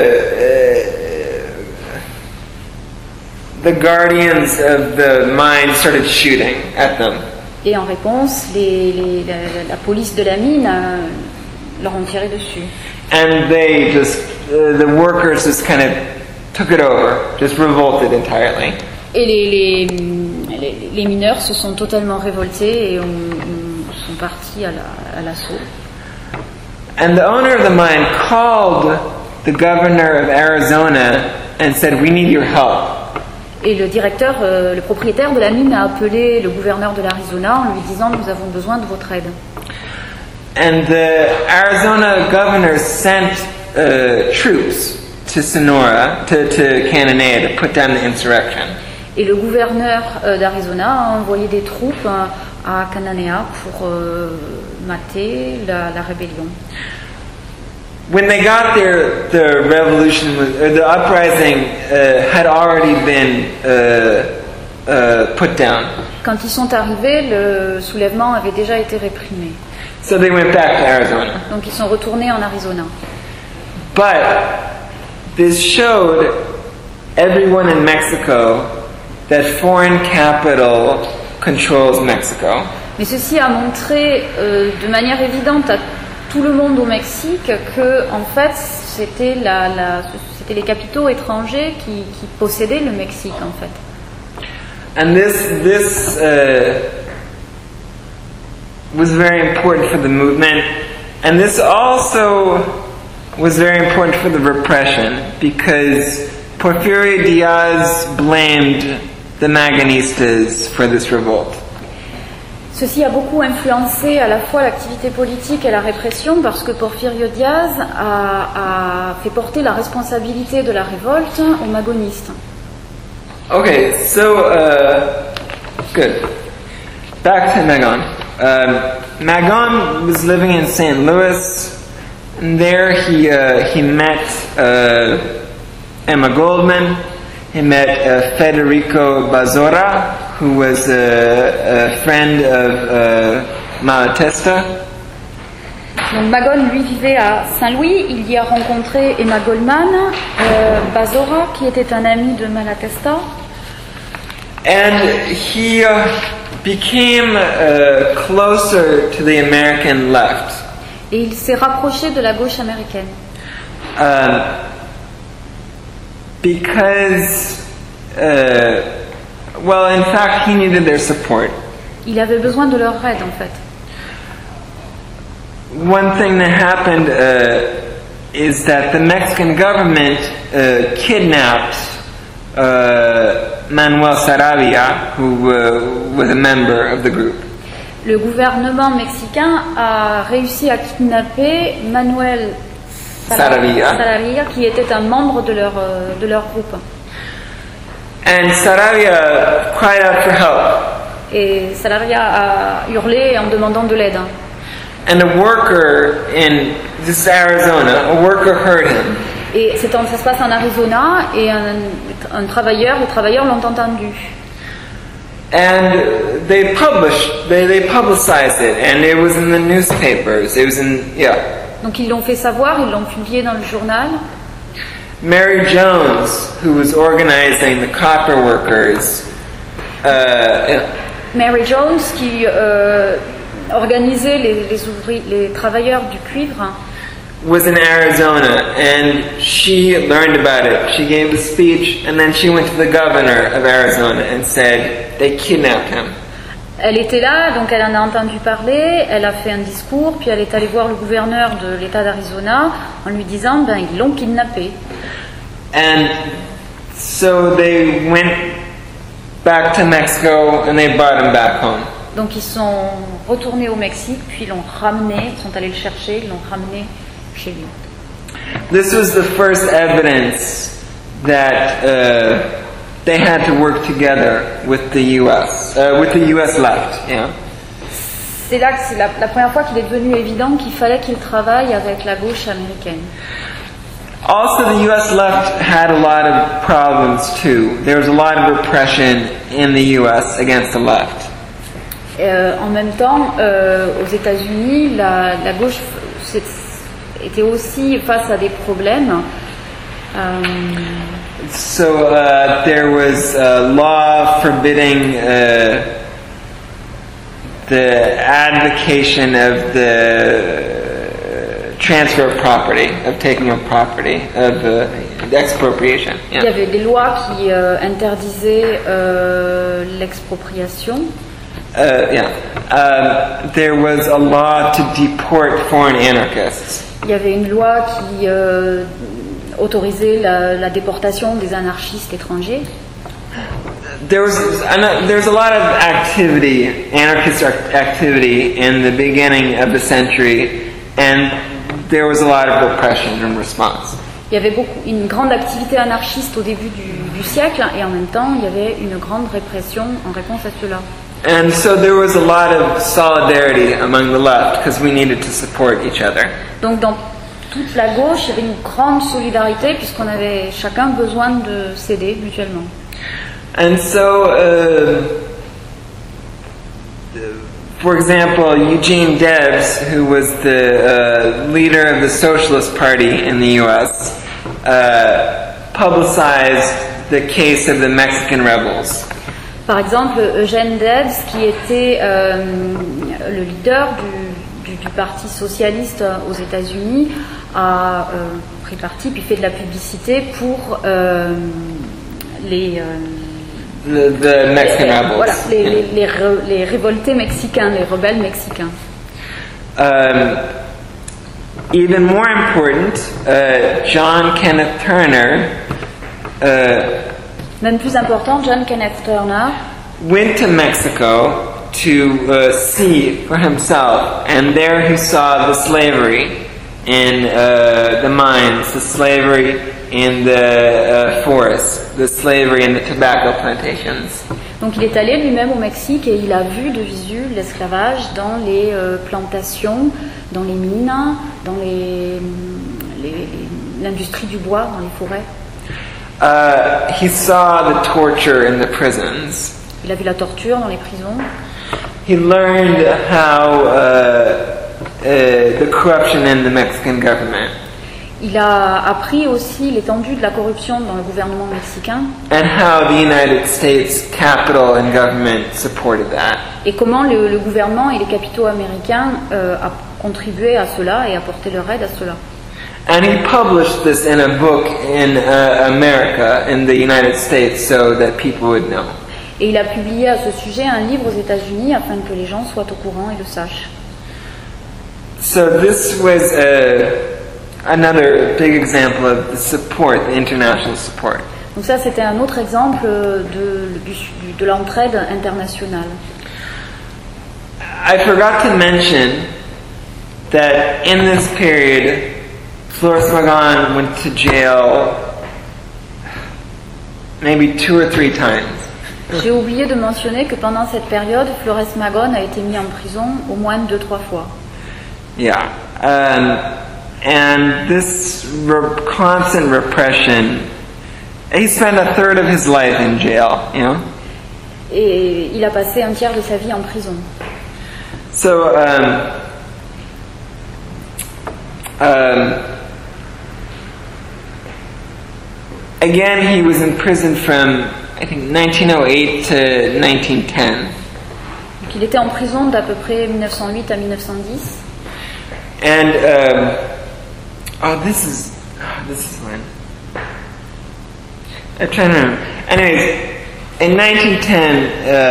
the guardians of the mine started shooting at them. Et en réponse, la police de la mine leur ont tiré dessus. And they the workers just kind of took it over, just revolted entirely. Et les mineurs se sont totalement révoltés et sont partis à l'assaut. And the owner of the mine called the governor of Arizona and said, "We need your help." Et le propriétaire de la mine a appelé le gouverneur de l'Arizona en lui disant, nous avons besoin de votre aide. And the Arizona governor sent troops to Sonora, to Cananea, to put down the insurrection. Et le gouverneur d'Arizona a envoyé des troupes à Cananea pour mater la rébellion. When they got there, the uprising had already been put down. Quand ils sont arrivés, le soulèvement avait déjà été réprimé. So they went back to Arizona. Donc ils sont retournés en Arizona. But this showed everyone in Mexico that foreign capital controls Mexico. Mais ceci a montré de manière évidente à tout le monde au Mexique que, en fait, c'était les capitaux étrangers qui possédaient le Mexique, en fait. And this was very important for the movement, and this also was very important for the repression, because Porfirio Diaz blamed the Magonistas for this revolt. Ceci a beaucoup influencé à la fois l'activité politique et la répression, parce que Porfirio Diaz a fait porter la responsabilité de la révolte aux magonistes. Okay, so good. Back to Magon. Magon was living in St. Louis, and there he met Emma Goldman. He met Federico Bazora, who was a friend of Malatesta. Donc Magon, lui, vivait à Saint-Louis. Il y a rencontré Emma Goldman, Bazora, qui était un ami de Malatesta. And he became closer to the American left. Et il s'est rapproché de la gauche américaine. Because, well, in fact, he needed their support. Il avait besoin de leur aide, en fait. One thing that happened is that the Mexican government kidnapped Manuel Saravia, who was a member of the group. Le gouvernement mexicain a réussi à kidnapper Manuel Saravia, qui était un membre de leur groupe. And Saravia cried out for help. Et Saravia a hurlé en demandant de l'aide. And a worker in this Arizona, a worker heard him. Et ça se passe en Arizona, et les travailleurs l'ont entendu. And they publicized it, and it was in the newspapers. It was Donc ils l'ont fait savoir, ils l'ont publié dans le journal. Mary Jones, who was organizing the copper workers. Mary Jones, qui organisait les travailleurs du cuivre. Was in Arizona, and she learned about it. She gave a speech, and then she went to the governor of Arizona and said they kidnapped him. Elle était là, donc elle en a entendu parler, elle a fait un discours, puis elle est allée voir le gouverneur de l'État d'Arizona en lui disant, ils l'ont kidnappé. And so they went back to Mexico and they brought him back home. Donc ils sont retournés au Mexique, puis ils l'ont ramené, ils sont allés le chercher, ils l'ont ramené chez lui. This was the first evidence that they had to work together with the U.S. Left. Yeah. C'est là que c'est la première fois qu'il est devenu évident qu'il fallait qu'il travaille avec la gauche américaine. Also, the U.S. left had a lot of problems too. There was a lot of repression in the U.S. against the left. En même temps, aux États-Unis, la gauche était aussi face à des problèmes. So there was a law forbidding the advocation of the transfer of property, of taking of property, of expropriation. Yeah. Il y avait des lois qui interdisaient l'expropriation. There was a law to deport foreign anarchists. Il y avait une loi qui autorisait la déportation des anarchistes étrangers. There's a lot of activity, anarchist activity, in the beginning of the century, and there was a lot of repression in response. Il y avait une grande activité anarchiste au début du siècle, et en même temps, il y avait une grande répression en réponse à cela. And so there was a lot of solidarity among the left because we needed to support each other. Donc dans toute la gauche, il y avait une grande solidarité puisqu'on avait chacun besoin de s'aider mutuellement. And so, for example, Eugene Debs, who was the leader of the Socialist Party in the U.S., publicized the case of the Mexican rebels. Par exemple, Eugène Debs, qui était le leader du Parti socialiste aux États-Unis, a pris parti puis fait de la publicité pour The Mexican rebels. Voilà, les révoltés mexicains, les rebelles mexicains. Even more important, John Kenneth Turner Même plus important, John Kenneth Turner went to Mexico to see for himself, and there he saw the slavery in the mines, the slavery in the forests, the slavery in the tobacco plantations. Donc il est allé lui-même au Mexique et il a vu de visu l'esclavage dans les plantations, dans les mines, dans l'industrie du bois, dans les forêts. He saw the torture in the prisons. Il a vu la torture dans les prisons. He learned how the corruption in the Mexican government. Il a appris aussi l'étendue de la corruption dans le gouvernement mexicain. And how the United States capital and government supported that. Et comment le gouvernement et les capitaux américains a contribué à cela et apporté leur aide à cela. And he published this in a book in America, in the United States, so that people would know. Et il a publié à ce sujet un livre aux États-Unis afin que les gens soient au courant et le sachent. So this was another big example of the support, the international support. Donc ça, c'était un autre exemple de l'entraide internationale. I forgot to mention that in this period, Flores Magón went to jail maybe 2 or 3 times. J'ai oublié de mentionner que pendant cette période, Flores Magón a été mis en prison au moins 2-3 fois. Yeah. And this constant repression, he spent a third of his life in jail, you know? Et il a passé un tiers de sa vie en prison. So, again, he was in prison from, I think, 1908 to 1910. Donc, il était en prison d'à peu près 1908 à 1910. And this is when I'm trying to remember. Anyways, in 1910,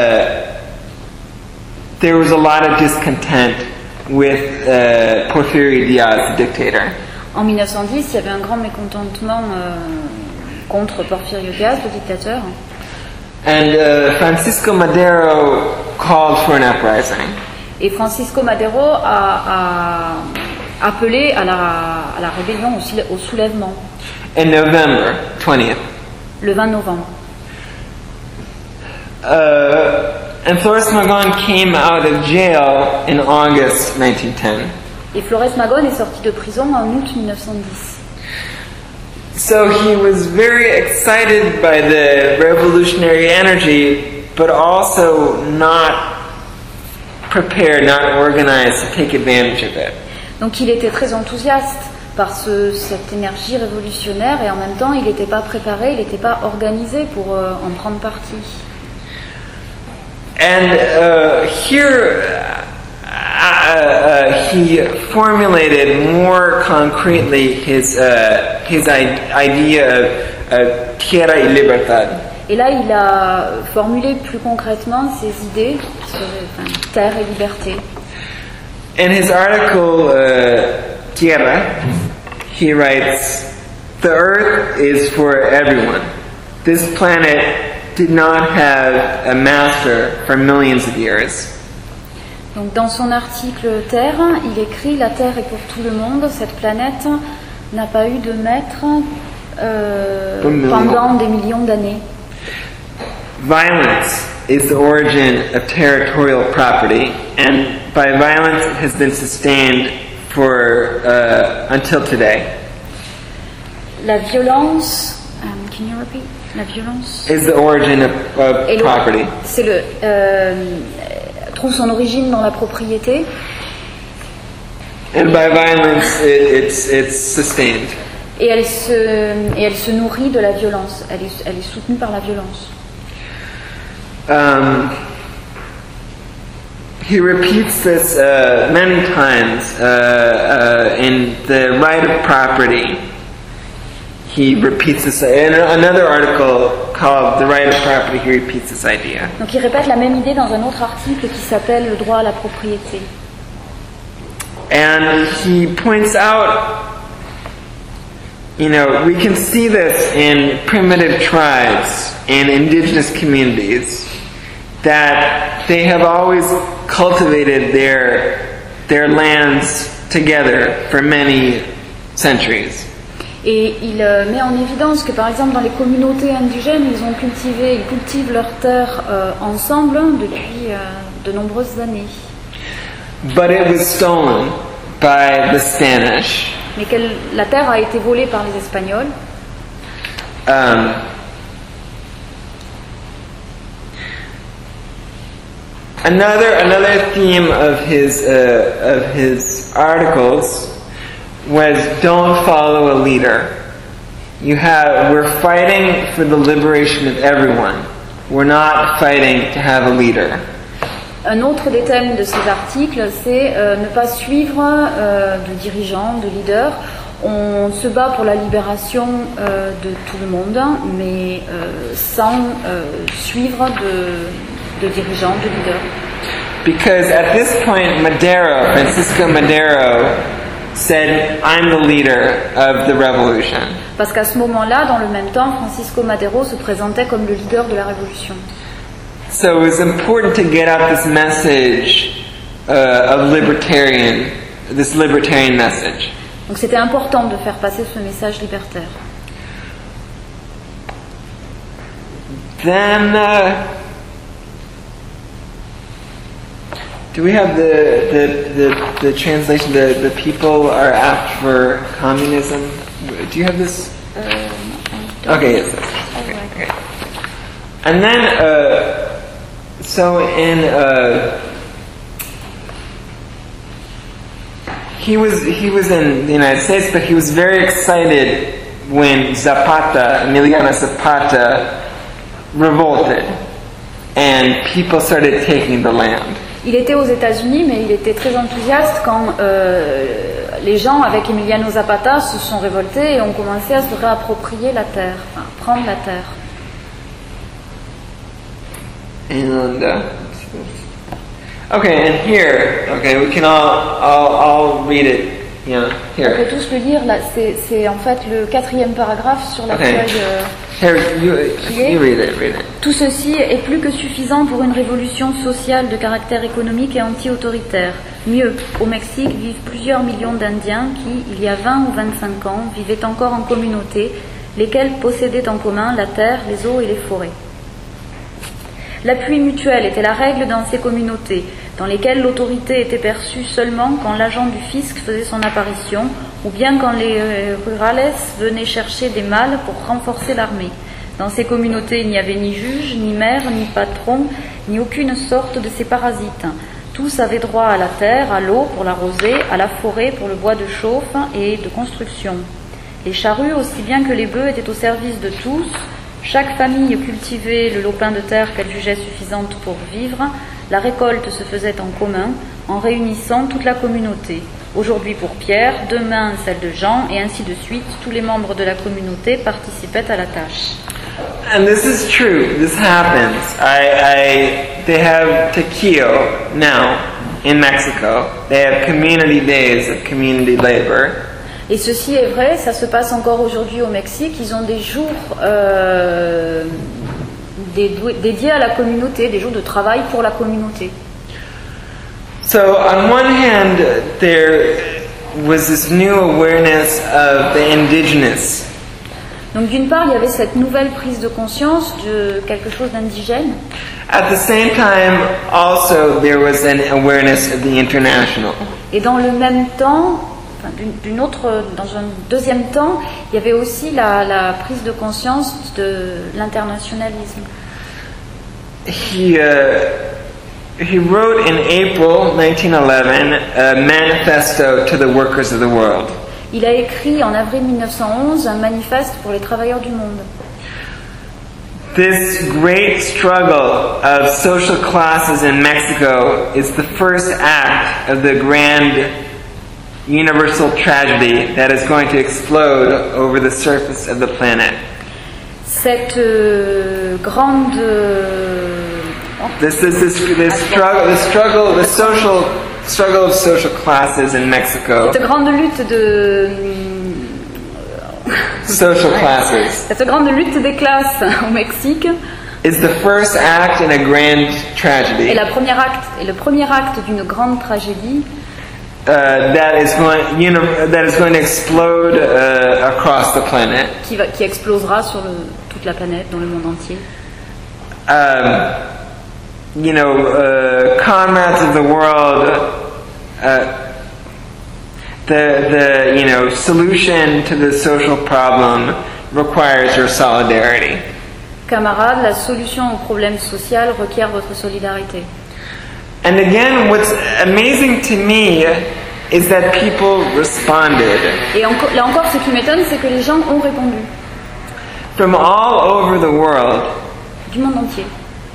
there was a lot of discontent with Porfirio Diaz, the dictator. En 1910, il y avait un grand mécontentement contre Porfirio Diaz, le dictateur. And Francisco Madero called for an uprising. Et Francisco Madero a appelé à la rébellion, au soulèvement. In November 20th. Le 20 novembre. And Flores Magón came out of jail in August 1910. Et Flores Magón est sorti de prison en août 1910. So he was very excited by the revolutionary energy, but also not prepared, not organized to take advantage of it. Donc il était très enthousiaste par cette énergie révolutionnaire et en même temps il n'était pas préparé, il n'était pas organisé pour en prendre parti. And here he formulated more concretely his idea of tierra y libertad. Et là, il a formulé plus concrètement ses idées sur terre et liberté. In his article Tierra, he writes, "The earth is for everyone. This planet did not have a master for millions of years." Donc dans son article Terre, il écrit: la Terre est pour tout le monde, cette planète n'a pas eu de maître pendant des millions d'années. Violence is the origin of territorial property, and by violence it has been sustained for until today. La violence, can you repeat? La violence is the origin of property. C'est trouve son origine dans la propriété. And by violence it's sustained. Et elle se nourrit de la violence. Elle est soutenue par la violence. He repeats this many times in The Right of Property. He repeats this in another article called The Right of Property. He repeats this idea. Donc il répète la même idée dans un autre article qui s'appelle Le droit à la propriété. And he points out, we can see this in primitive tribes and indigenous communities, that they have always cultivated their lands together for many centuries. Et il met en évidence que par exemple dans les communautés indigènes, ils cultivent leurs terres ensemble depuis de nombreuses années. But it was stolen by the Spanish. Mais la terre a été volée par les Espagnols. Another theme of his articles was don't follow a leader. We're fighting for the liberation of everyone. We're not fighting to have a leader. Un autre des thèmes de ces articles, c'est ne pas suivre de dirigeants, de leaders. On se bat pour la libération de tout le monde, mais sans suivre de dirigeants, de leaders. Because at this point, Francisco Madero, said, "I'm the leader of the revolution." Parce qu'à ce moment-là, dans le même temps, Francisco Madero se présentait comme le leader de la révolution. So it was important to get out this message of this libertarian message. Donc c'était important de faire passer ce message libertaire. Then, do we have the translation? The people are apt for communism. Do you have this? Okay, yes. Okay. And then, so he was in the United States, but he was very excited when Emiliano Zapata, revolted, and people started taking the land. Il était aux États-Unis, mais il était très enthousiaste quand les gens, avec Emiliano Zapata, se sont révoltés et ont commencé à se réapproprier la terre, enfin, prendre la terre. And and here, we can all read it. Yeah, here. On peut tous le lire. Là, c'est en fait le 4e paragraphe sur la feuille. You read it. Tout ceci est plus que suffisant pour une révolution sociale de caractère économique et anti-autoritaire. Mieux, au Mexique vivent plusieurs millions d'Indiens qui, il y a 20 ou 25 ans, vivaient encore en communauté, lesquels possédaient en commun la terre, les eaux et les forêts. L'appui mutuel était la règle dans ces communautés, dans lesquelles l'autorité était perçue seulement quand l'agent du fisc faisait son apparition, ou bien quand les rurales venaient chercher des mâles pour renforcer l'armée. Dans ces communautés, il n'y avait ni juge, ni maire, ni patron, ni aucune sorte de ces parasites. Tous avaient droit à la terre, à l'eau pour l'arroser, à la forêt pour le bois de chauffe et de construction. Les charrues, aussi bien que les bœufs, étaient au service de tous. Chaque famille cultivait le lopin de terre qu'elle jugeait suffisante pour vivre. La récolte se faisait en commun, en réunissant toute la communauté. Aujourd'hui pour Pierre, demain celle de Jean, et ainsi de suite. Tous les membres de la communauté participaient à la tâche. And this is true. This happens. They have Tequio now in Mexico. They have community days of community labor. Et ceci est vrai, ça se passe encore aujourd'hui au Mexique. Ils ont des jours dédiés à la communauté, des jours de travail pour la communauté. So on one hand, there was this new awareness of the indigenous. Donc d'une part, il y avait cette nouvelle prise de conscience de quelque chose d'indigène. At the same time, also there was an awareness of the international. Et dans le même temps, dans un deuxième temps, il y avait aussi la prise de conscience de l'internationalisme. He wrote in April 1911 a manifesto to the workers of the world. Il a écrit en avril 1911 un manifeste pour les travailleurs du monde. This great struggle of social classes in Mexico is the first act of the grand universal tragedy that is going to explode over the surface of the planet. Cette grande This struggle, the struggle of social classes in Mexico. cette grande lutte de Social classes cette grande lutte des classes au Mexique is the first act in a grand tragedy. est le premier acte d'une grande tragédie That is going to explode across the planet. qui explosera sur toute la planète, dans le monde entier. Comrades of the world, the solution to the social problem requires your solidarity. Camarades, la solution au problème social requiert votre solidarité. And again, what's amazing to me is that people responded. Et là encore, ce qui m'étonne, c'est que les gens ont répondu. From all over the world. Du monde entier.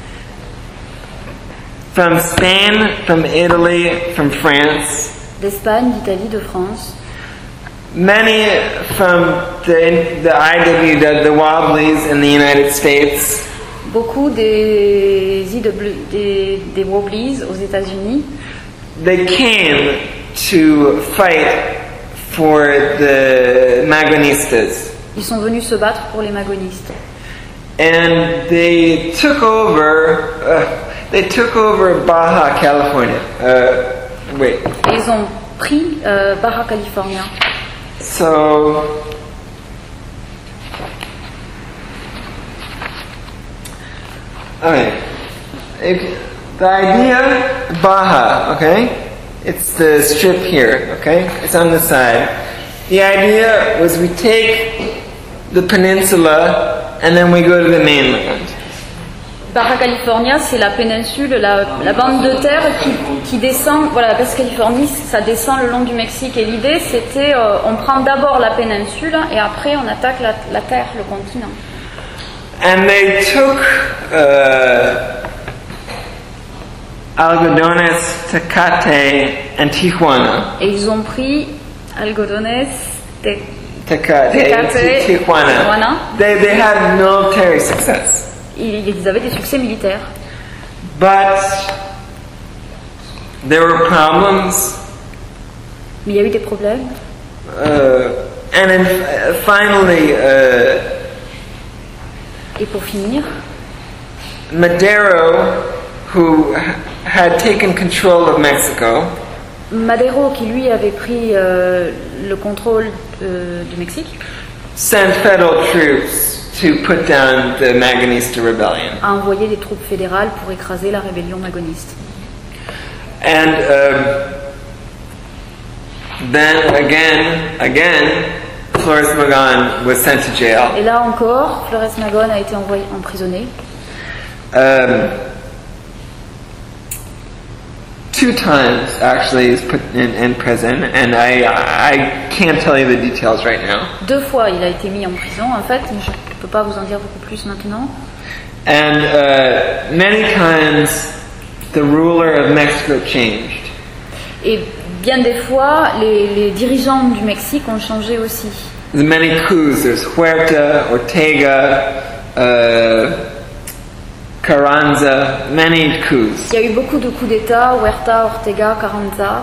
From Spain, from Italy, from France. D'Espagne, d'Italie, de France. Many from the IWW, the Wobblies in the United States. Beaucoup des Wobblies aux États-Unis. They came to fight for the Magonistas. Ils sont venus se battre pour les magonistes. And they took over Baja California. Et ils ont pris Baja California. So okay. The idea, Baja, okay? It's the strip here, okay? It's on the side. The idea was we take the peninsula and then we go to the mainland. Baja California, c'est la péninsule, la bande de terre qui descend. Voilà, la Basse Californie, ça descend le long du Mexique. Et l'idée, c'était, on prend d'abord la péninsule et après on attaque la terre, le continent. And they took Algodones, Tecate, and Tijuana. Et ils ont pris Algodones, Tecate, Tijuana. They had military success. Ils avaient des succès militaires. But there were problems. Mais il y a eu des problèmes. And then finally, et pour finir, Madero, who had taken control of Mexico, Madero, qui lui avait pris le contrôle du Mexique, sent federal troops to put down the Magonista rebellion. A envoyé des troupes fédérales pour écraser la rébellion magoniste. And then again, Flores Magón was sent to jail. Et là encore, Flores Magón a été emprisonné. 2 times actually is put in prison, and I can't tell you the details right now. 2 fois il a été mis en prison en fait, mais je ne peux pas vous en dire beaucoup plus maintenant. And many times the ruler of Mexico changed. Et bien des fois les dirigeants du Mexique ont changé aussi. There's many coups. There's Huerta, Ortega, Carranza, many coups. Il y a eu beaucoup de coups d'État, Huerta, Ortega, Carranza.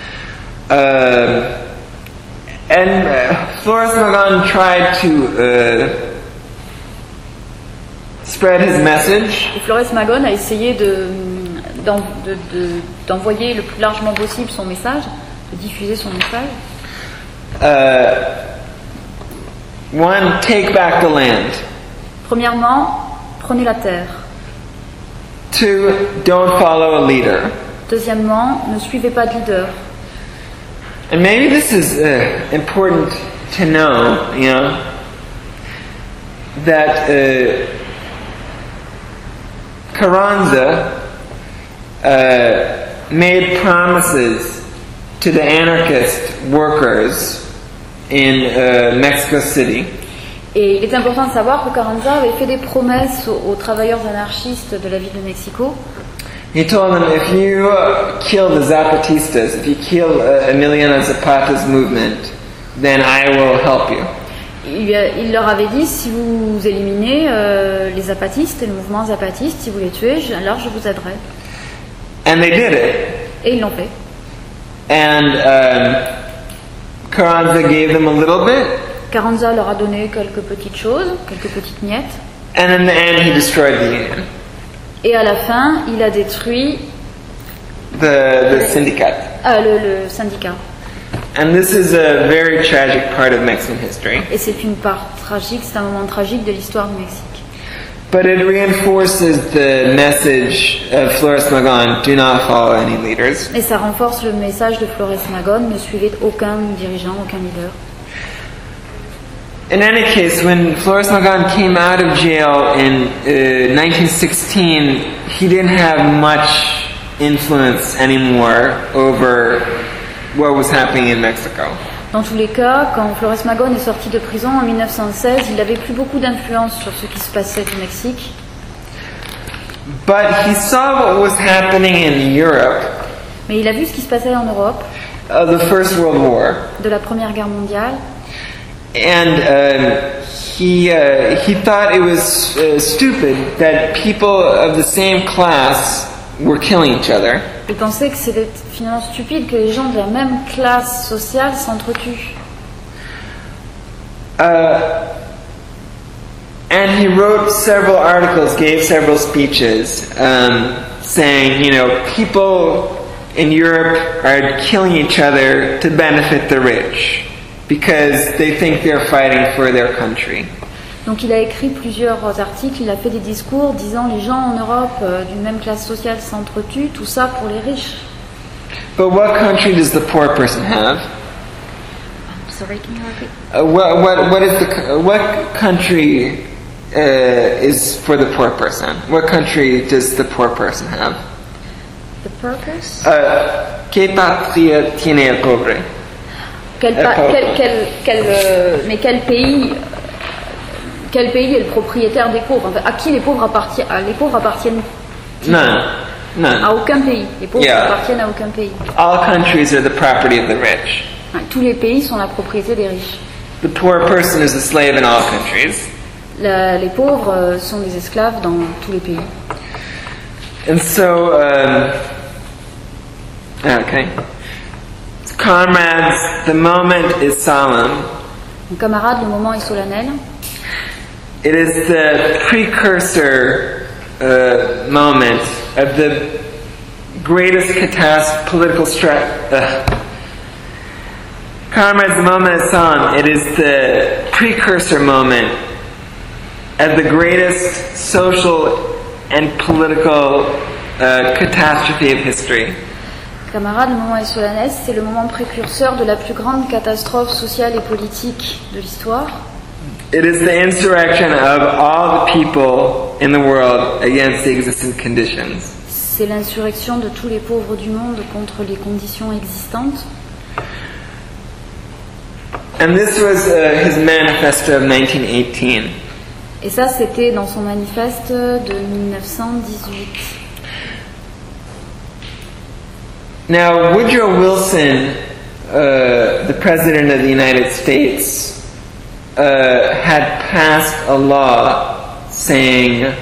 And Flores Magón tried to spread his message. Et Flores Magón a essayé d'envoyer le plus largement possible son message, de diffuser son message. One, take back the land. Premièrement, prenez la terre. 2, don't follow a leader. Deuxièmement, ne suivez pas de leader. And maybe this is important to know, that Carranza made promises to the anarchist workers in Mexico City. Et il est important de savoir que Carranza avait fait des promesses aux travailleurs anarchistes de la ville de Mexico. He told them, if you kill the Zapatistas, if you kill Emiliano Zapata's movement, then I will help you. Il leur avait dit, si vous éliminez les zapatistes et le mouvement zapatiste, si vous les tuez, alors je vous aiderai. And they did it. Et ils l'ont fait. And Carranza gave them a little bit. Carranza leur a donné quelques petites choses, quelques petites miettes. And in the end, he destroyed the union. Et à la fin, il a détruit The syndicate. le syndicat. And this is a very tragic part of Mexican history. Et c'est une part tragique, c'est un moment tragique de l'histoire du Mexique. But it reinforces the message of Flores Magón, do not follow any leaders. Et ça renforce le message de Flores Magón, ne suivez aucun dirigeant, aucun leader. In any case, when Flores Magón came out of jail in 1916, he didn't have much influence anymore over what was happening in Mexico. Dans tous les cas, quand Flores Magón est sorti de prison en 1916, il n'avait plus beaucoup d'influence sur ce qui se passait au Mexique. But he saw what was happening in Europe, Mais il a vu ce qui se passait en Europe, the First World War, de la Première Guerre mondiale, and he thought it was stupid that people of the same class were killing each other. il pensait que c'était finalement stupide que les gens de la même classe sociale s'entretuent. And he wrote several articles, gave several speeches, saying, you know, people in Europe are killing each other to benefit the rich because they think they're fighting for their country. Donc il a écrit plusieurs articles, il a fait des discours disant les gens en Europe d'une même classe sociale s'entretuent, tout ça pour les riches. But what country does the poor person have? Sorry, can you repeat? What country is for the poor person? What country does the poor person have? The purpose? ¿Qué patria tiene el pobre? Mais quel pays est le propriétaire des pauvres? Enfin, à qui les pauvres appartiennent? Les pauvres appartiennent None. à aucun pays. Les pauvres Yeah. appartiennent à aucun pays. All countries are the property of the rich. Tous les pays sont la propriété des riches. The poor person is a slave in all countries. Les pauvres sont des esclaves dans tous les pays. And so, okay. Comrades, the moment is solemn. Donc, camarades, le moment est solennel. It is the precursor moment of the greatest political Comrades, the moment is solemn. It is the precursor moment of the greatest social and political catastrophe of history. Camarades, le moment est solennel, c'est le moment précurseur de la plus grande catastrophe sociale et politique de l'histoire. It is the insurrection of all the people in the world against the existing conditions. C'est l'insurrection de tous les pauvres du monde contre les conditions existantes. And this was his manifesto of 1918. Et ça, c'était dans son manifeste de 1918. Now, Woodrow Wilson, the President of the United States, had passed a law saying,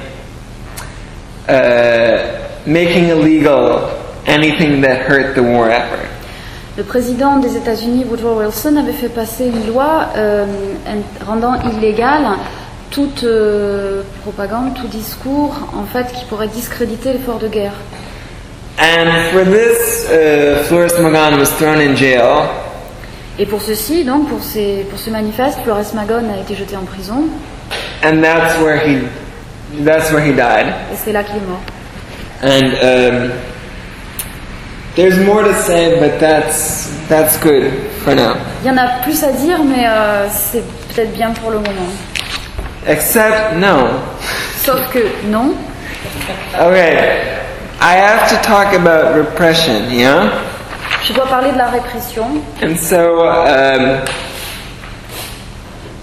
making illegal anything that hurt the war effort. Le président des États-Unis, Woodrow Wilson, avait fait passer une loi rendant illégale toute propagande, tout discours, en fait, qui pourrait discréditer l'effort de guerre. And for this, Flores Magón was thrown in jail. Et pour ceci, donc, pour ce manifeste, Flores Magón a été jeté en prison. And that's where he died. Et c'est là qu'il est mort. And there's more to say, but that's good for now. Il y en a plus à dire, mais c'est peut-être bien pour le moment. Except no. Sauf que non. Okay, I have to talk about repression, yeah? Je dois parler de la répression. And so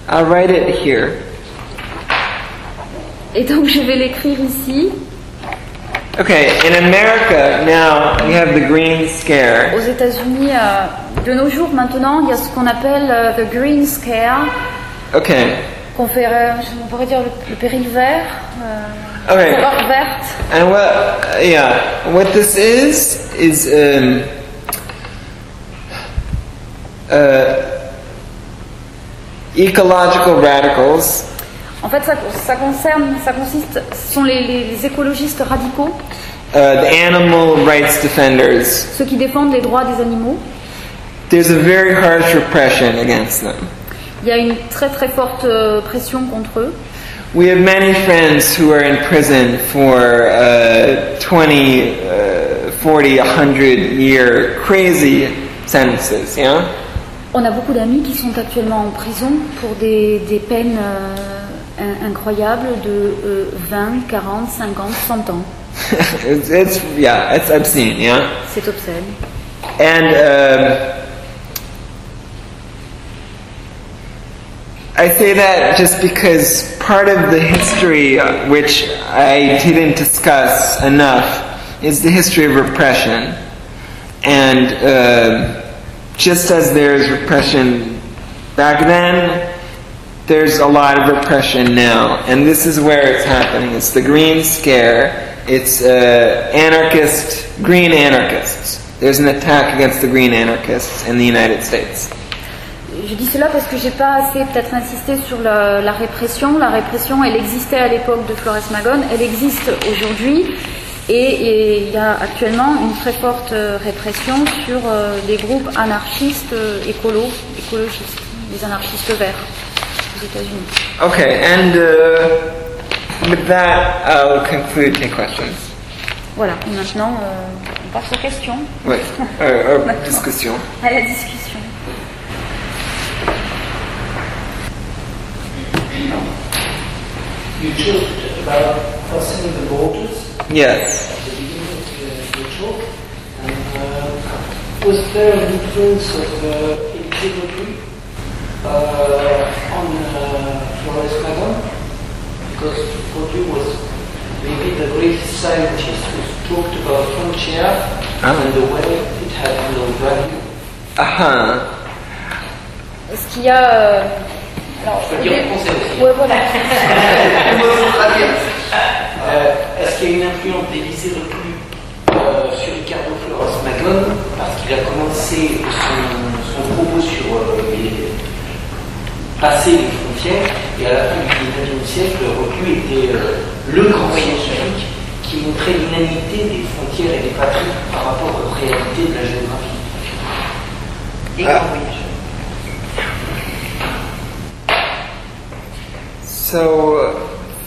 I'll write it here. Et donc je vais l'écrire ici. Okay, in America now we have the Green Scare. Aux États-Unis, de nos jours maintenant, il y a ce qu'on appelle the Green Scare, Okay. qu'on fait, on pourrait dire le péril vert, Okay. l'horreur verte. And what this is ecological radicals. En fait, ça consiste, ce sont les écologistes radicaux, The animal rights defenders. ceux qui défendent les droits des animaux. There's a very harsh repression against them. Il y a une très très forte pression contre eux. We have many friends who are in prison for 20, 40, 100-year crazy sentences, yeah? On a beaucoup d'amis qui sont actuellement en prison pour des peines incroyables de 20, 40, 50, 100 ans. it's obscene, yeah? C'est obscène. And I say that just because part of the history which I didn't discuss enough is the history of repression. And just as there's repression back then, there's a lot of repression now. And this is where it's happening. It's the Green Scare. It's green anarchists. There's an attack against the green anarchists in the United States. Je dis cela parce que j'ai pas assez peut-être insisté sur la répression. La répression, elle existait à l'époque de Flores Magón, elle existe aujourd'hui, et il y a actuellement une très forte répression sur des groupes anarchistes écologistes, les anarchistes verts aux États-Unis. Okay, and with that, I'll conclude the questions. Voilà, et maintenant on passe aux questions. Oui, discussion. À la discussion. You talked about crossing the borders Yes. at the beginning of your talk. And was there an influence of integrity on Flores Magón? Because Purdue was maybe the great scientist who talked about frontier and the way it had no value. Est-ce qu'il y a... alors, Je peux dire en français aussi. Ouais, voilà. Est-ce qu'il y a une influence d'Élysée Reclus sur Ricardo Flores Magón, parce qu'il a commencé son propos sur passer les frontières, et à la fin du XIXe siècle, Reclus était le grand scientifique qui montrait l'inanité des frontières et des patries par rapport aux réalités de la géographie. Et grand voyageur. So,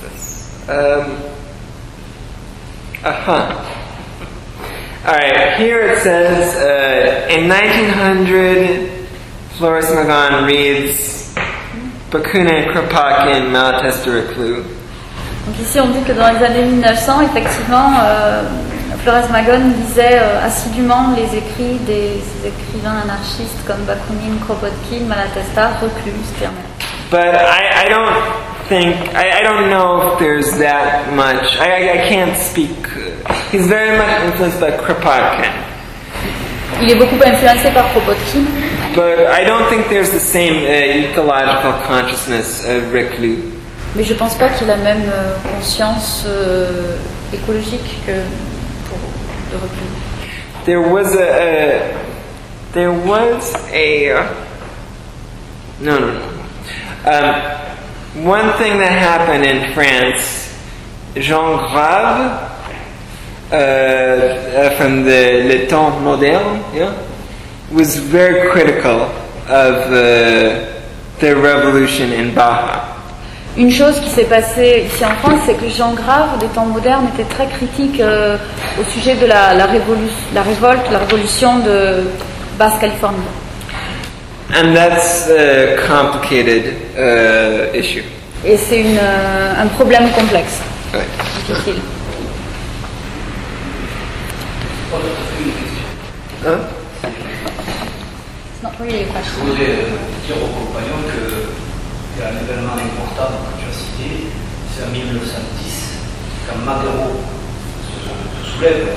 Alright, here it says, in 1900, Flores Magón reads Bakunin, Kropotkin, Malatesta Reclus. Donc ici on dit que dans les années 1900, effectivement, Flores Magón lisait assidûment les écrits des écrivains anarchistes comme Bakunin, Kropotkin, Malatesta, Reclus, Stirner. But I don't know if there's that much. I can't speak. He's very much influenced by Kropotkin. Il est beaucoup influencé par Kropotkin. But I don't think there's the same ecological consciousness of Reclus. Mais je pense pas qu'il a la même conscience écologique que de Reclus. There was one thing that happened in France, Jean Grave, from Le Temps Moderne, was very critical of the revolution in Baja. Une chose qui s'est passée ici en France, c'est que Jean Grave, des temps modernes, était très critique au sujet de la révolution de Basse-Californie. And that's a complicated issue. Et c'est un problème complexe, Ouais. difficile. Hein? It's not really a Je question. voudrais dire aux compagnons que il y a un événement important que tu as cité, c'est en 1910, quand Madero se soulève.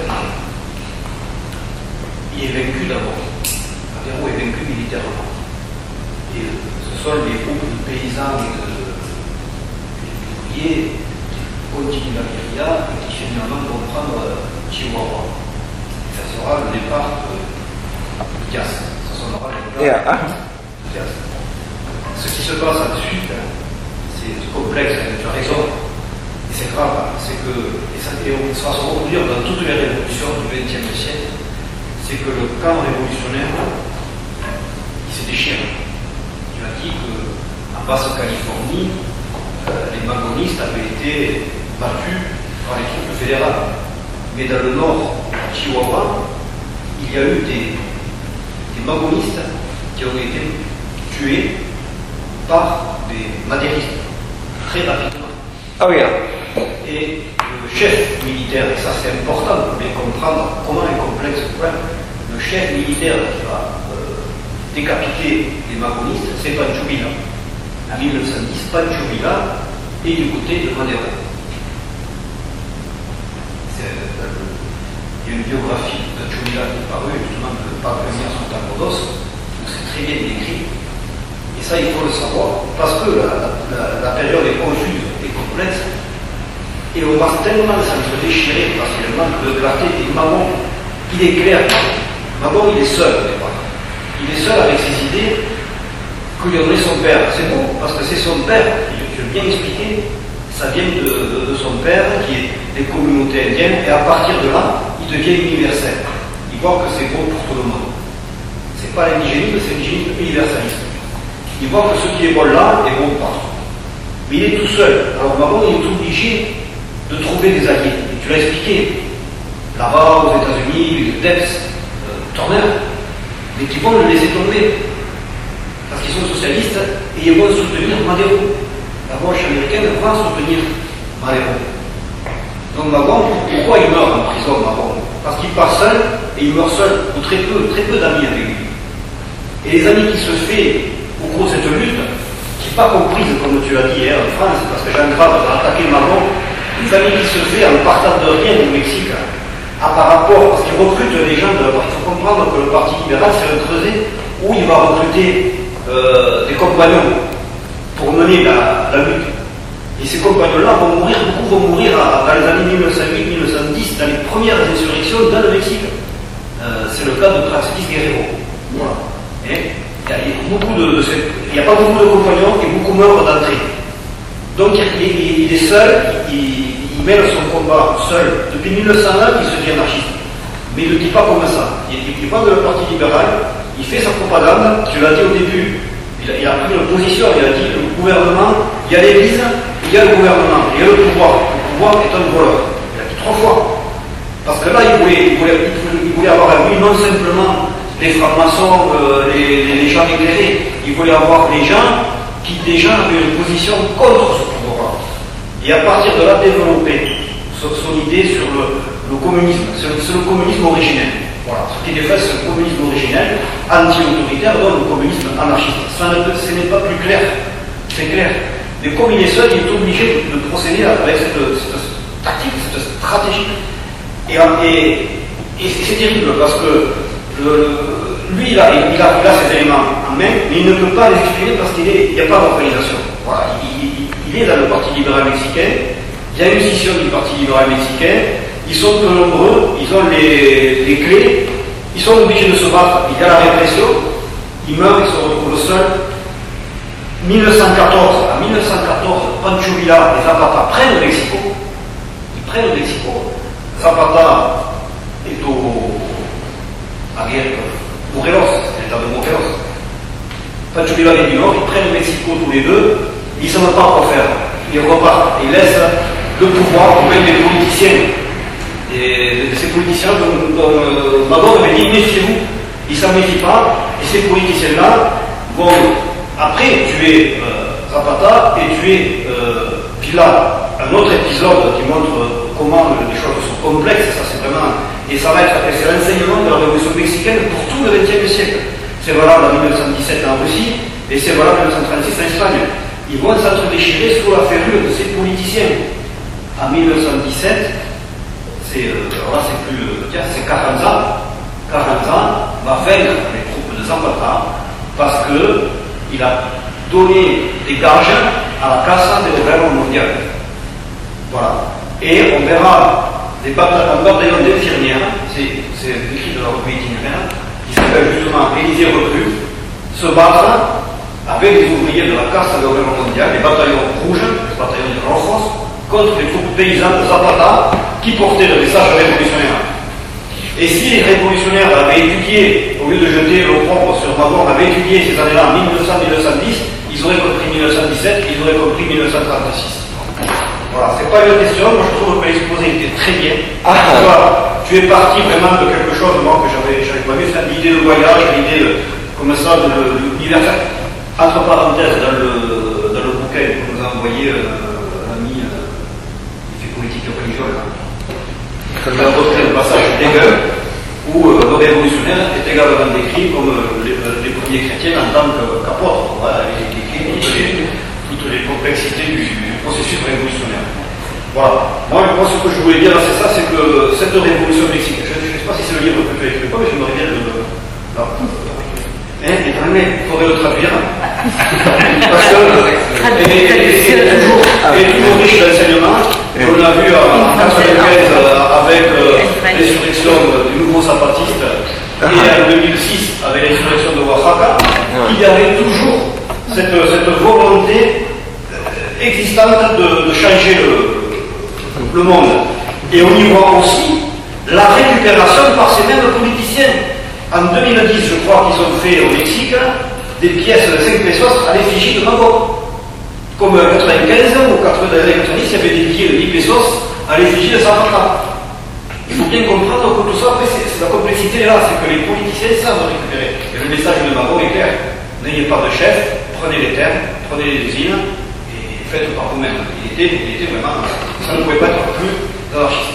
Il est vaincu d'abord. Madero est vaincu militairement. Et ce sont les groupes de paysans et d'ouvriers qui continuent la guérilla et qui finalement vont prendre Chihuahua. Et ça sera le départ de Diaz. Ça sera le départ de Diaz. Ce qui se passe ensuite, c'est complexe, tu as raison, et c'est grave, c'est que, et ça va se reproduire dans toutes les révolutions du XXe siècle, c'est que le camp révolutionnaire, il se déchire. Tu as dit qu'en Basse-Californie, les magonistes avaient été battus par les troupes fédérales. Mais dans le nord, à Chihuahua, il y a eu des magonistes qui ont été tués par des madéristes, très rapidement. Oh yeah. Et le chef militaire, et ça c'est important pour bien comprendre comment est complexe ce problème, le chef militaire qui va décapiter les magonistes, c'est Pancho Villa. En 1910, Pancho Villa est du côté de Madero. Il y a une biographie de Pancho Villa qui est parue, justement, de parvenir son Tabodos, où c'est très bien décrit. Et ça, il faut le savoir, parce que la période est confuse et complexe, et on va tellement se déchirer parce qu'il manque de clarté. Et Magon, il est clair. Magon, il est seul au départ. Il est seul avec ses idées que lui a donné son père. C'est beau, parce que c'est son père, je vais bien expliquer, ça vient de son père, qui est des communautés indiennes, et à partir de là, il devient universel. Il voit que c'est bon pour tout le monde. C'est pas l'indigénisme, c'est l'indigénisme universaliste. Il voit que ce qui est bon là est bon partout. Mais il est tout seul. Alors Magon, il est obligé de trouver des alliés. Et tu l'as expliqué. Là-bas, aux États-Unis, les Debs, Turner, mais qui vont le laisser tomber. Parce qu'ils sont socialistes et ils vont soutenir Madero. La gauche américaine va soutenir Madero. Donc Magon, pourquoi il meurt en prison, Magon? Parce qu'il part seul et il meurt seul, ou très peu d'amis avec lui. Et les amis qui se fait au cours de cette lutte, qui n'est pas comprise, comme tu l'as dit hier en France, parce que Jean Grave a attaqué Magon, les amis qui se fait en partant de rien au Mexique, par rapport, parce qu'il recrute des gens de la partie. Il faut comprendre que le Parti libéral, c'est un creuset où il va recruter des compagnons pour mener la lutte. Et ces compagnons-là vont mourir, beaucoup vont mourir dans les années 1908-1910, dans les premières insurrections dans le Mexique. C'est le cas de Praxedis Guerrero. Voilà. Et il n'y a pas beaucoup de compagnons et beaucoup meurent d'entrée. Donc il est seul, il mène son combat seul. Depuis 1901, il se dit anarchiste. Mais il ne dit pas comme ça. Il ne dit pas de le Parti libéral, il fait sa propagande, tu l'as dit au début. Il a pris une position, il a dit le gouvernement, il y a l'Église, il y a le gouvernement, il y a le pouvoir. Le pouvoir est un voleur. Il a dit 3 fois. Parce que là, il voulait avoir à lui non simplement les francs-maçons, les gens éclairés, il voulait avoir des gens qui déjà avaient une position contre ce pouvoir. Et à partir de là, développer son idée sur le communisme. C'est le communisme originel. Voilà. Ce qui est fait, c'est le communisme originel, anti-autoritaire, donc le communisme anarchiste. Ce n'est pas plus clair. C'est clair. Mais comme il est seul, il est obligé de procéder avec cette tactique, cette stratégie. Et c'est terrible parce que lui, il a ces éléments en main, mais il ne peut pas les exprimer parce qu'il n'y a pas d'organisation. Voilà. Il est dans le Parti libéral mexicain, il y a une scission du Parti libéral mexicain, ils sont peu nombreux, ils ont les clés, ils sont obligés de se battre, il y a la répression, ils meurent, ils se retrouvent seuls. En 1914, Pancho Villa et Zapata prennent le Mexico. Ils prennent le Mexico. Zapata est à guerre Morelos, c'est l'état de Morelos. Pancho Villa et du Nord, ils prennent le Mexico tous les deux, ils ne savent pas quoi faire. Ils repartent, ils laissent le pouvoir auprès des politiciens. Et ces politiciens dont Magon avait dit méfiez-vous, ils ne s'en méfient pas, et ces politiciens-là vont après tuer Zapata et tuer Villa. Un autre épisode qui montre comment les choses sont complexes, ça c'est vraiment, et ça va être, c'est l'enseignement de la révolution mexicaine pour tout le XXe siècle. C'est valable en 1917 en Russie, et c'est valable en 1936 en Espagne. ils vont s'entre-déchirer sous la ferrure de ces politiciens. En 1917, c'est 40 ans. 40 ans va vaincre les troupes de Zapata parce qu'il a donné des gages à la Casa del Gobierno Mundial. Voilà. Et on verra un bataillon d'infirmières, c'est écrit dans la revue itinéraire, qui s'appelle justement Élysée Recrue, se battre avec les ouvriers de la Casa del Gobierno Mundial, les bataillons rouges, les bataillons de Rojos, contre les troupes paysannes de Zapata qui portaient le message révolutionnaire. Et si les révolutionnaires avaient étudié, au lieu de jeter l'opprobre sur Magor, avaient étudié ces années-là, 1900-1910, ils auraient compris 1917, ils auraient compris 1936. Voilà, c'est pas une question, moi je trouve que l'exposé était très bien. Tu es parti vraiment de quelque chose moi, que j'avais pas vu, c'est l'idée de voyage, l'idée de, comme ça, de l'univers. Entre parenthèses, dans le bouquin que nous a envoyé l'ami qui fait politique religieuse, on a retrouvé le passage d'Hegel où le révolutionnaire est également décrit comme les premiers chrétiens en tant qu'apôtres. Voilà, il décrit toutes les complexités du processus révolutionnaire. Voilà. Moi, ce que je voulais dire, c'est ça, c'est que cette révolution mexicaine, je ne sais pas si c'est le livre que tu as écrit ou pas, mais j'aimerais bien le... il faudrait le traduire. Parce que est toujours riche d'enseignement. On l'a vu en 1995 avec l'insurrection du nouveau zapatiste et en 2006 avec l'insurrection de Oaxaca. Il y avait toujours cette volonté existante de changer le monde. Et on y voit aussi la récupération par ces mêmes politiciens. En 2010, je crois qu'ils ont fait au Mexique des pièces de 5 pesos à l'effigie de Magor. Comme en 95 ou 90, il y avait des billets de 10 pesos à l'effigie de Zapata. Il faut bien comprendre que tout ça, après, c'est la complexité là, c'est que les politiciens savent récupérer. Et le message de Magor est clair. N'ayez pas de chef, prenez les terres, prenez les usines, et faites par vous-même. Il était vraiment, ça ne pouvait pas être plus anarchiste.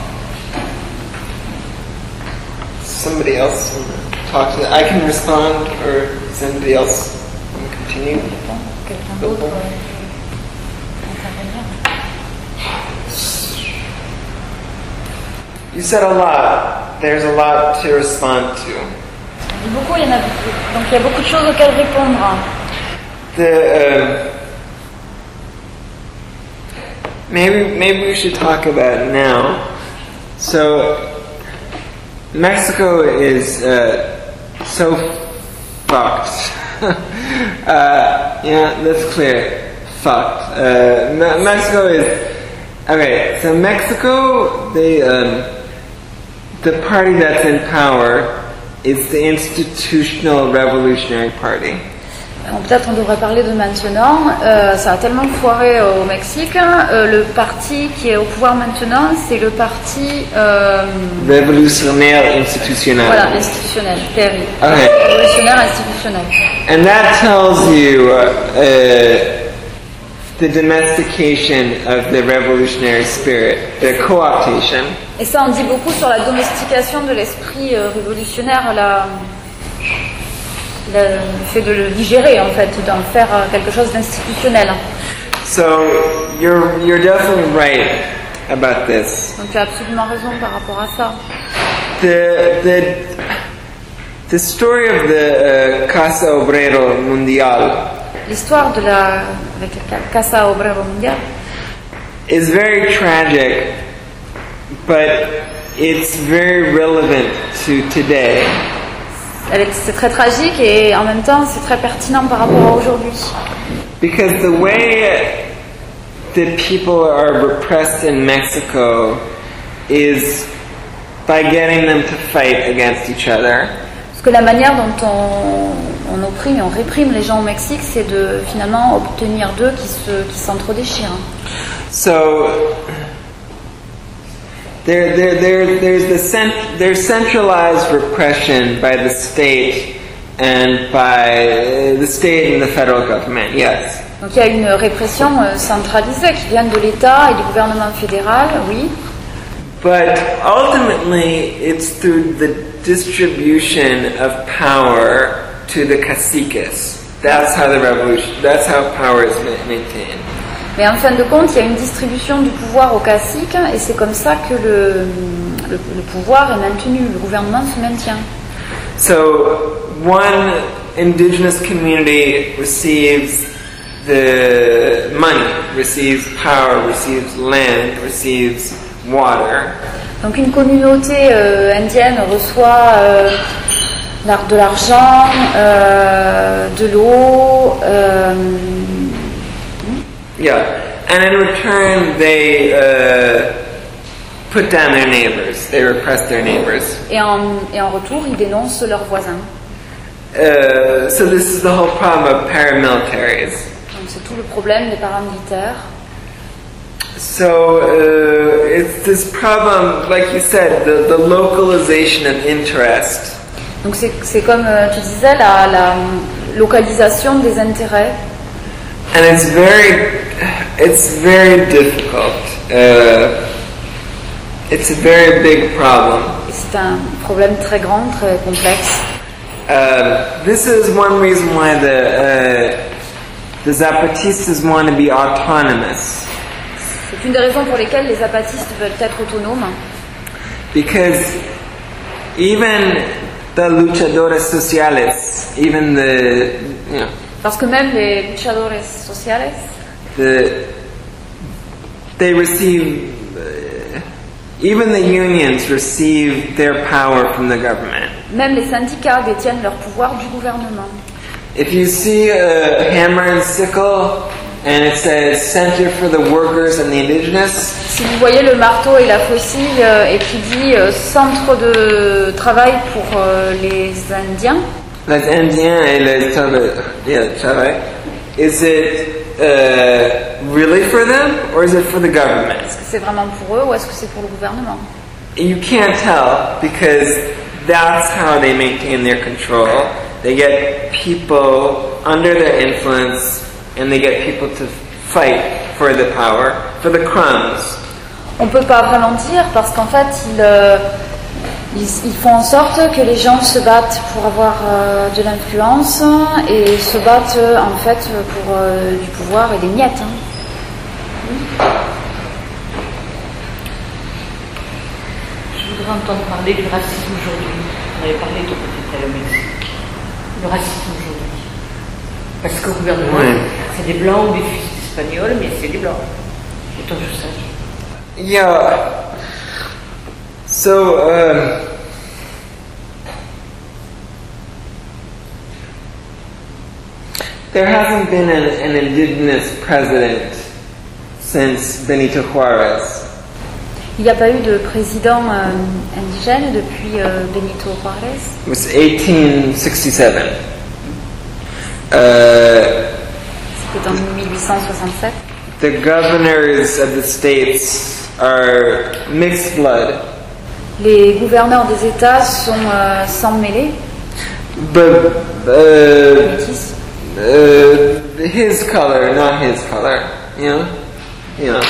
Somebody else want to talk to that? I can respond, or somebody else want to continue? Quelqu'un d'autre intervenir. You said a lot. There's a lot to respond to. Beaucoup, il y en a beaucoup. Donc il y a beaucoup de choses auxquelles répondre. Maybe we should talk about it now. So, Mexico is so fucked. Yeah, that's clear. Fucked. Mexico is okay. So Mexico, the party that's in power is the Institutional Revolutionary Party. Peut-être on devrait parler de maintenant. Ça a tellement foiré au Mexique. Le parti qui est au pouvoir maintenant, c'est le parti Révolutionnaire institutionnel. Voilà, institutionnel, terrible. Okay. Révolutionnaire institutionnel. And that tells you the domestication of the revolutionary spirit, the co-optation. Et ça en dit beaucoup sur la domestication de l'esprit révolutionnaire, le fait de le digérer en fait, d'en faire quelque chose d'institutionnel. So you're definitely right about this. Donc tu as absolument raison par rapport à ça. The story of the Casa Obrero Mundial. L'histoire de la Casa Obrero Mundial is very tragic, but it's very relevant to today. C'est très tragique et en même temps c'est très pertinent par rapport à aujourd'hui. Because the way that people are repressed in Mexico is by getting them to fight against each other. Parce que la manière dont on opprime et on réprime les gens au Mexique, c'est de finalement obtenir d'eux qui s'entre-déchirent. So there's centralized repression by the state and by the state and the federal government. Yes. Donc il y a une répression centralisée qui vient de l'État et du gouvernement fédéral, oui. But ultimately, it's through the distribution of power to the caciques. That's how the revolution, that's how power is maintained. Mais en fin de compte, il y a une distribution du pouvoir aux caciques et c'est comme ça que le pouvoir est maintenu, le gouvernement se maintient. So one indigenous community receives the money, receives power, receives land, receives water. Donc une communauté indienne reçoit de l'argent, de l'eau. Yeah, and in return they put down their neighbors. They repress their neighbors. Et en retour, ils dénoncent leurs voisins. So this is the whole problem of paramilitaries. Donc c'est tout le problème des paramilitaires. So it's this problem, like you said, the localization of interest. Donc c'est comme tu disais, la localisation des intérêts. And it's very difficult. It's a very big problem. Et c'est un problème très grand, très complexe. This is one reason why the Zapatistas want to be autonomous. C'est une des raisons pour lesquelles les zapatistes veulent être autonomes. Because even the luchadores sociales, even Parce que même les luchadores sociales, they receive, even the unions receive their power from the government. même les syndicats détiennent leur pouvoir du gouvernement. If you see a hammer and sickle and it says Center for the Workers and the Indigenous, Si vous voyez le marteau et la faucille et qui dit centre de travail pour les Indiens, les Indiens et les travail, is it really for them or is it for the government? est-ce que c'est vraiment pour eux ou est-ce que c'est pour le gouvernement? You can't tell because that's how they maintain their control. They get people under their influence and they get people to fight for the power, for the crumbs. On ne peut pas vraiment dire parce qu'en fait ils font en sorte que les gens se battent pour avoir de l'influence et se battent en fait pour du pouvoir et des miettes. Je voudrais entendre parler du racisme aujourd'hui. On avait parlé de peut-être au Mexique. Le racisme aujourd'hui. Parce qu'au gouvernement, c'est des blancs ou des fils d'Espagnols, mais c'est des blancs. Autant que je sache. Yeah. So, there hasn't been an indigenous president since Benito Juarez. Il n'y a pas eu de président indigène depuis Benito Juárez. It was 1867. C'était en 1867. The governors of the states are mixed blood. Les gouverneurs des États sont sang mêlé, But métis. his color, not his color, you know.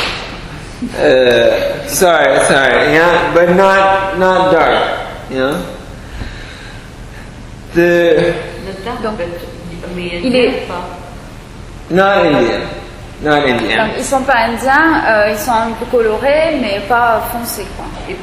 Sorry, yeah, but not dark, you know. Il est. Not Indian. Donc, ils sont pas indiens, ils sont un peu colorés, mais pas foncés, quoi.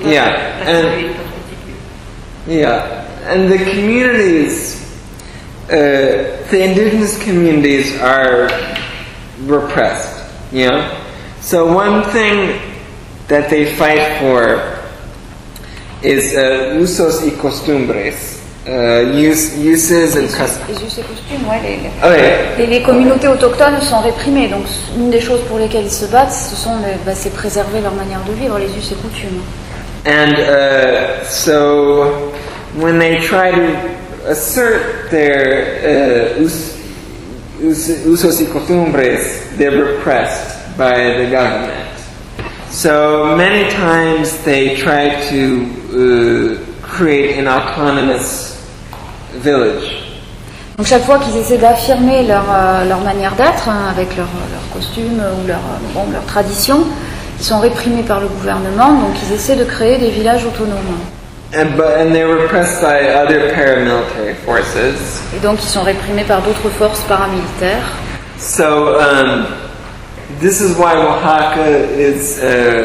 And the communities, the indigenous communities are repressed, you know. So one thing that they fight for is usos y costumbres. Uses and customs. Les us et costumes, ouais. Les communautés autochtones sont réprimées, donc une des choses pour lesquelles ils se battent, c'est préserver leur manière de vivre, les us et coutumes. And so when they try to assert their usos y costumbres, they're repressed by the government. So many times they try to create an autonomous village. Donc chaque fois qu'ils essaient d'affirmer leur manière d'être, avec leur costume ou leur tradition, ils sont réprimés par le gouvernement, donc ils essaient de créer des villages autonomes. and they were repressed by other paramilitary forces. Et donc ils sont réprimés par d'autres forces paramilitaires. So this is why Oaxaca is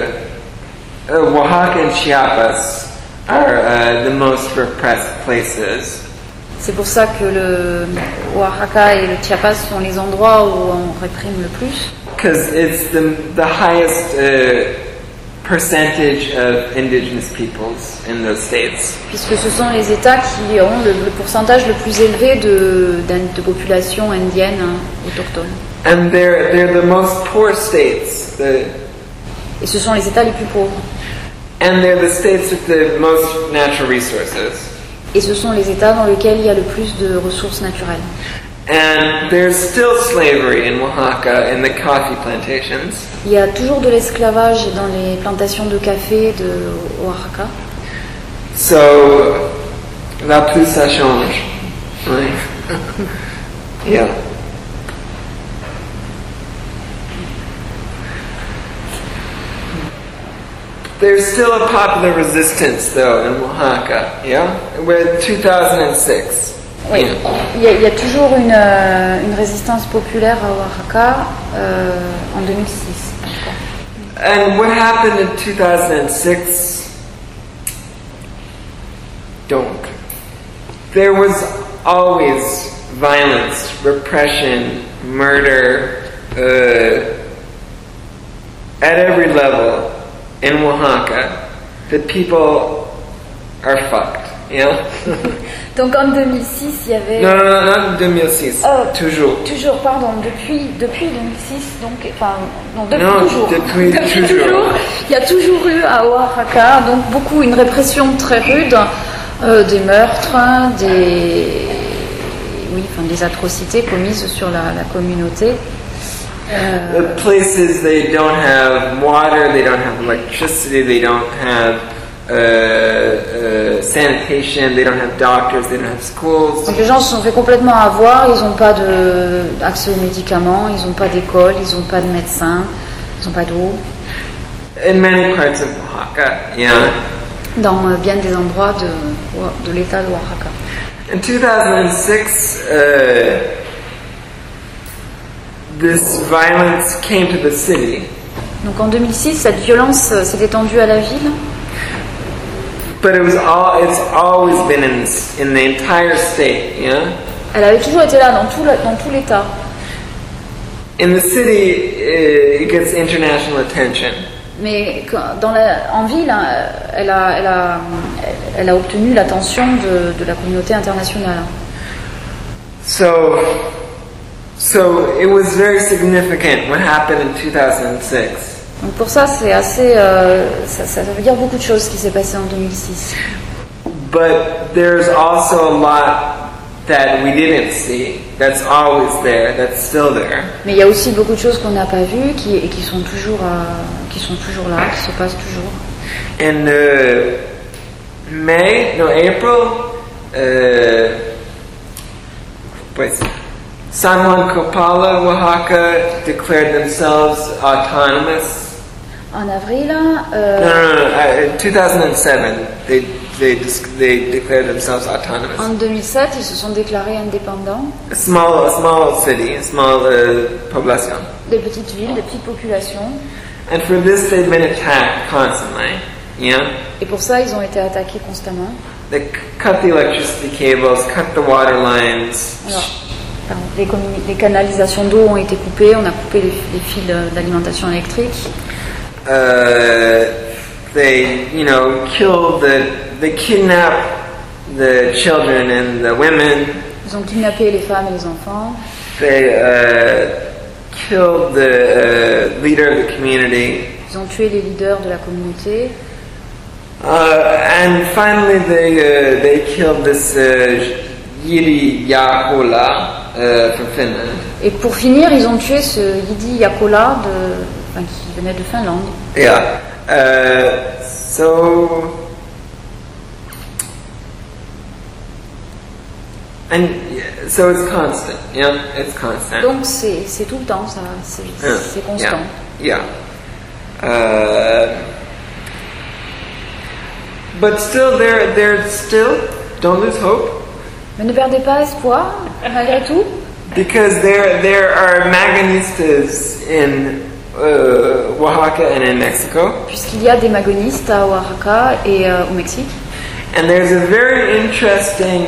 Oaxaca and Chiapas are the most repressed places. C'est pour ça que le Oaxaca et le Chiapas sont les endroits où on réprime le plus. Because it's the highest percentage of indigenous peoples in those states. Puisque ce sont les États qui ont le pourcentage le plus élevé de population indienne autochtone. And they're the most poor states. Et ce sont les États les plus pauvres. And they're the states with the most natural resources. Et ce sont les États dans lesquels il y a le plus de ressources naturelles. And there's still slavery in Oaxaca in the coffee plantations. Il y a toujours de l'esclavage dans les plantations de café de Oaxaca. So, là plus ça change. Right? Yeah. There's still a popular resistance, though, in Oaxaca, yeah? With 2006. Oui, il y a toujours une résistance populaire à Oaxaca en 2006. And what happened in 2006? Donc, there was always violence, repression, murder, at every level. In Oaxaca, the people are fucked, you know? Donc en 2006, il y avait... Non, not 2006, toujours. Toujours, pardon, depuis 2006, donc, enfin, non, depuis Non, toujours. depuis toujours. Il y a toujours eu à Oaxaca, donc une répression très rude, des meurtres, des atrocités commises sur la communauté. The places they don't have water, they don't have electricity, they don't have sanitation, they don't have doctors, they don't have schools. Donc les gens se sont fait complètement avoir, ils n'ont pas accès aux médicaments, ils n'ont pas d'école, ils n'ont pas de médecins, ils n'ont pas d'eau. In many parts of Oaxaca, yeah. Dans bien des endroits de l'état de Oaxaca. In 2006, this violence came to the city. Donc en 2006, cette violence s'est étendue à la ville. But it's always been in the entire state, yeah? Elle avait toujours été là dans tout l'État. In the city, it gets international attention. Mais en ville, elle a obtenu l'attention de la communauté internationale. So it was very significant what happened in 2006. Donc pour ça, c'est assez, ça veut dire beaucoup de choses ce qui s'est passé en 2006. But there's also a lot that we didn't see. That's always there. That's still there. Mais il y a aussi beaucoup de choses qu'on n'a pas vues qui sont toujours là, qui se passent toujours. In April, San Juan Copala, Oaxaca declared themselves autonomous. En avril, In 2007, they declared themselves autonomous. En 2007, ils se sont déclarés indépendants. A small city, a small population. Des petites villes, des petites populations. And for this, they've been attacked constantly. Yeah. Et pour ça, ils ont été attaqués constamment. They cut the electricity cables, cut the water lines. Alors, les canalisations d'eau ont été coupées, on a coupé les fils d'alimentation électrique. They kidnapped the children and the women. Ils ont kidnappé les femmes et les enfants. They killed the leader of the community. Ils ont tué les leaders de la communauté. And finally, they killed this Yidi Yahola from Finland. Et pour finir, ils ont tué ce Yidi Yakola qui venait de Finlande. Yeah. So it's constant. Yeah, it's constant. Donc c'est tout le temps, ça, c'est constant. Yeah. But still, they're still, don't lose hope, Mais ne perdez pas espoir, malgré tout, because there are Magonistas in Oaxaca and in Mexico, puisqu'il y a des magonistes à Oaxaca et au Mexique. and there's a very interesting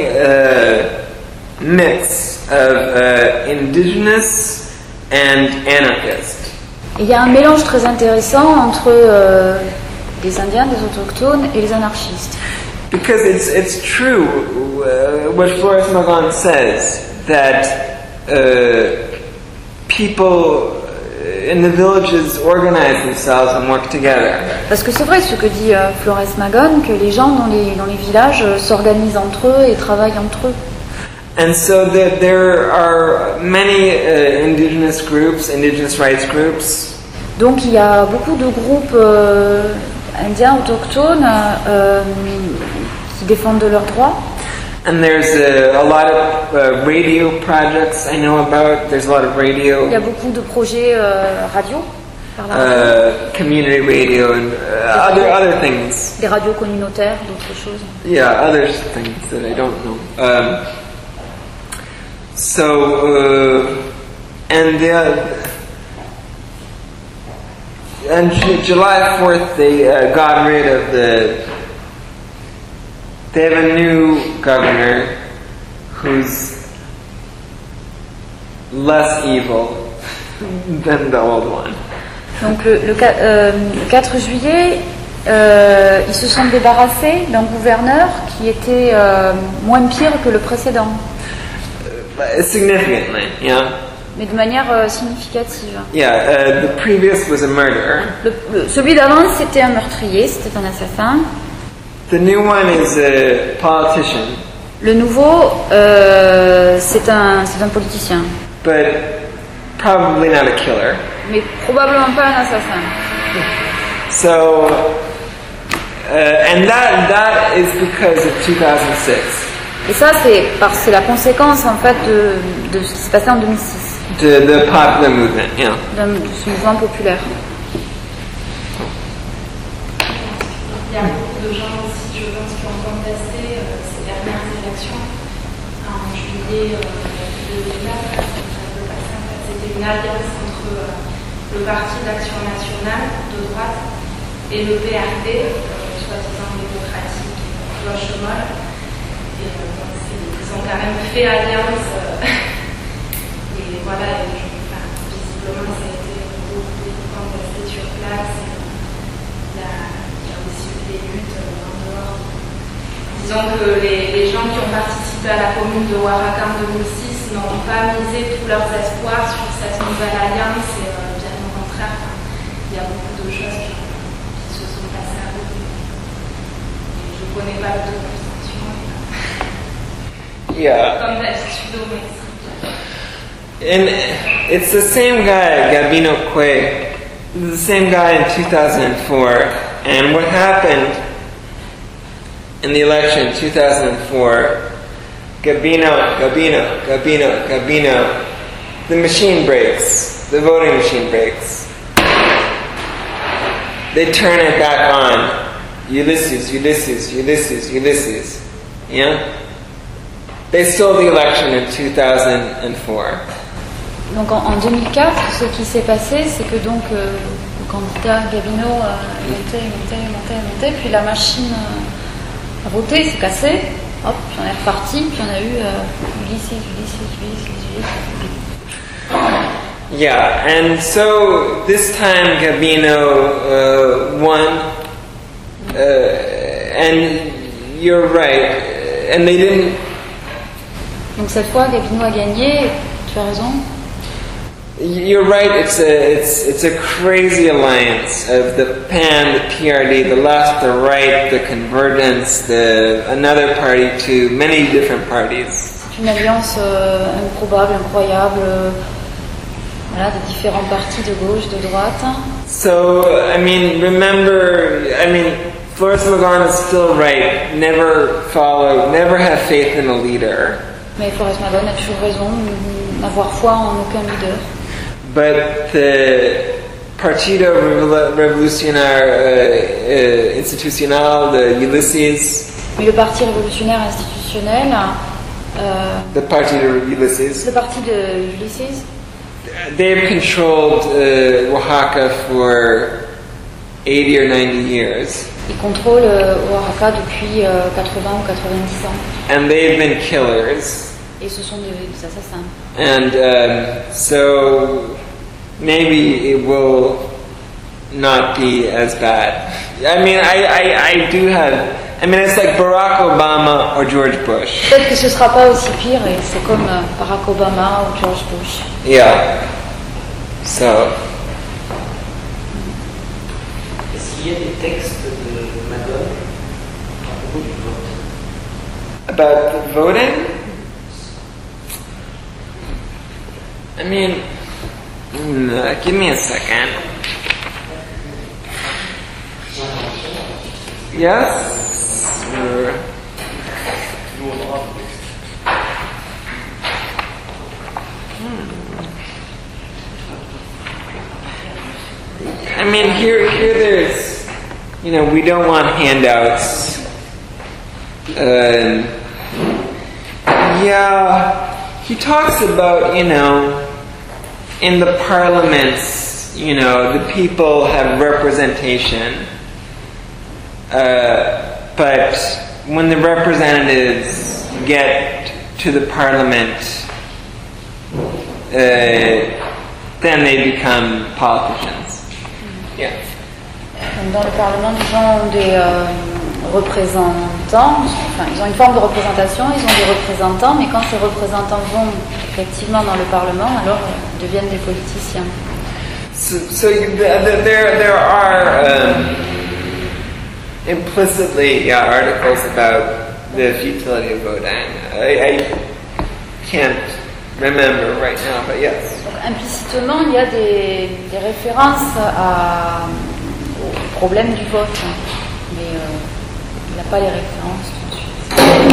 mix of indigenous and anarchist. Et il y a un mélange très intéressant entre les Indiens, les autochtones et les anarchistes. Because it's true what Flores Magón says, that people in the villages organize themselves and work together. Parce que c'est vrai ce que dit Flores Magón, que les gens dans les villages s'organisent entre eux et travaillent entre eux. And so there are many indigenous groups, indigenous rights groups. Donc il y a beaucoup de groupes indiens autochtones qui défendent leurs droits. And there's a lot of radio projects I know about. There's a lot of radio. Il y a beaucoup de projets radio, par la radio. Community radio and other things. Des radios communautaires, d'autres choses. Yeah, other things that I don't know. And July 4th they got rid of they have a new governor who's less evil than the old one. Donc le 4 juillet, ils se sont débarrassés d'un gouverneur qui était moins pire que le précédent. Significantly, yeah. Mais de manière significative. Yeah, the previous was a murderer. Celui d'avant, c'était un meurtrier, c'était un assassin. The new one is a politician. Le nouveau, c'est un politicien. But probably not a killer. Mais probablement pas un assassin. So, and that is because of 2006. Et ça, c'est la conséquence en fait de ce qui s'est passé en 2006. The popular movement, yeah. De ce mouvement populaire. Il y a beaucoup de gens aussi, je pense, qui ont contesté ces dernières élections en juillet 2009. C'était une alliance entre le Parti d'Action Nationale de droite et le PRD, soi-disant démocratique, gauche molle. Et ils ont quand même fait alliance. Et voilà, visiblement, ça a été beaucoup contesté sur place. Il y a aussi eu des luttes en dehors. Disons que les gens qui ont participé à la commune de Oaxaca en 2006 n'ont pas misé tous leurs espoirs sur cette nouvelle alliance et bien au contraire, il y a beaucoup de choses qui se sont passées à côté. Je ne connais pas le taux d'abstention. Yeah. Comme d'habitude au Mexique. And it's the same guy, Gabino Cue. The same guy in 2004. And what happened in the election in 2004, Gabino, the machine breaks, the voting machine breaks. They turn it back on. Ulysses. Yeah? They stole the election in 2004. Donc en 2004, ce qui s'est passé, c'est que donc le candidat Gabino montait, puis la machine a voté, s'est cassée, hop, puis on est reparti, puis on a eu Ulysses. Yeah, and so this time Gabino won, and you're right, and they didn't. Donc cette fois, Gabino a gagné, tu as raison. You're right, it's a crazy alliance of the PAN, the PRD, the left, the right, the Convergence, another party to many different parties. C'est une alliance improbable, incroyable, voilà, des différents partis de gauche, de droite. So, Flores Magón is still right. Never have faith in a leader. Mais Flores Magón a toujours raison, n'avoir foi en aucun leader. But the Partido Revolucionario Institucional de Ulysses. Mais le Parti révolutionnaire institutionnel, The Party of Ulysses. le parti de Ulysses, They've controlled Oaxaca for 80 or 90 years. il contrôle Oaxaca depuis 80 ou 90 ans. And they've been killers. Et ce sont des assassins. And so maybe it will not be as bad. I mean, I do have... I mean, it's like Barack Obama or George Bush. Peut-être que ce sera pas aussi pire, et c'est comme Barack Obama ou George Bush. Yeah. So... Est-ce qu'il y a des textes de Madone à propos du vote? About the voting? I mean, give me a second. Yes? Or... I mean, here there's, we don't want handouts. Yeah, he talks about, in the parliaments, the people have representation. But when the representatives get to the parliament, then they become politicians. Yeah. Dans le Parlement, ils ont des représentants, enfin, ils ont une forme de représentation, ils ont des représentants, mais quand ces représentants vont effectivement dans le Parlement, alors ils deviennent des politiciens. So there are implicitly articles about the futility of voting. I can't remember right now, but yes. Donc, implicitement, il y a des références au problème du vote, mais il n'a pas les références tout de suite.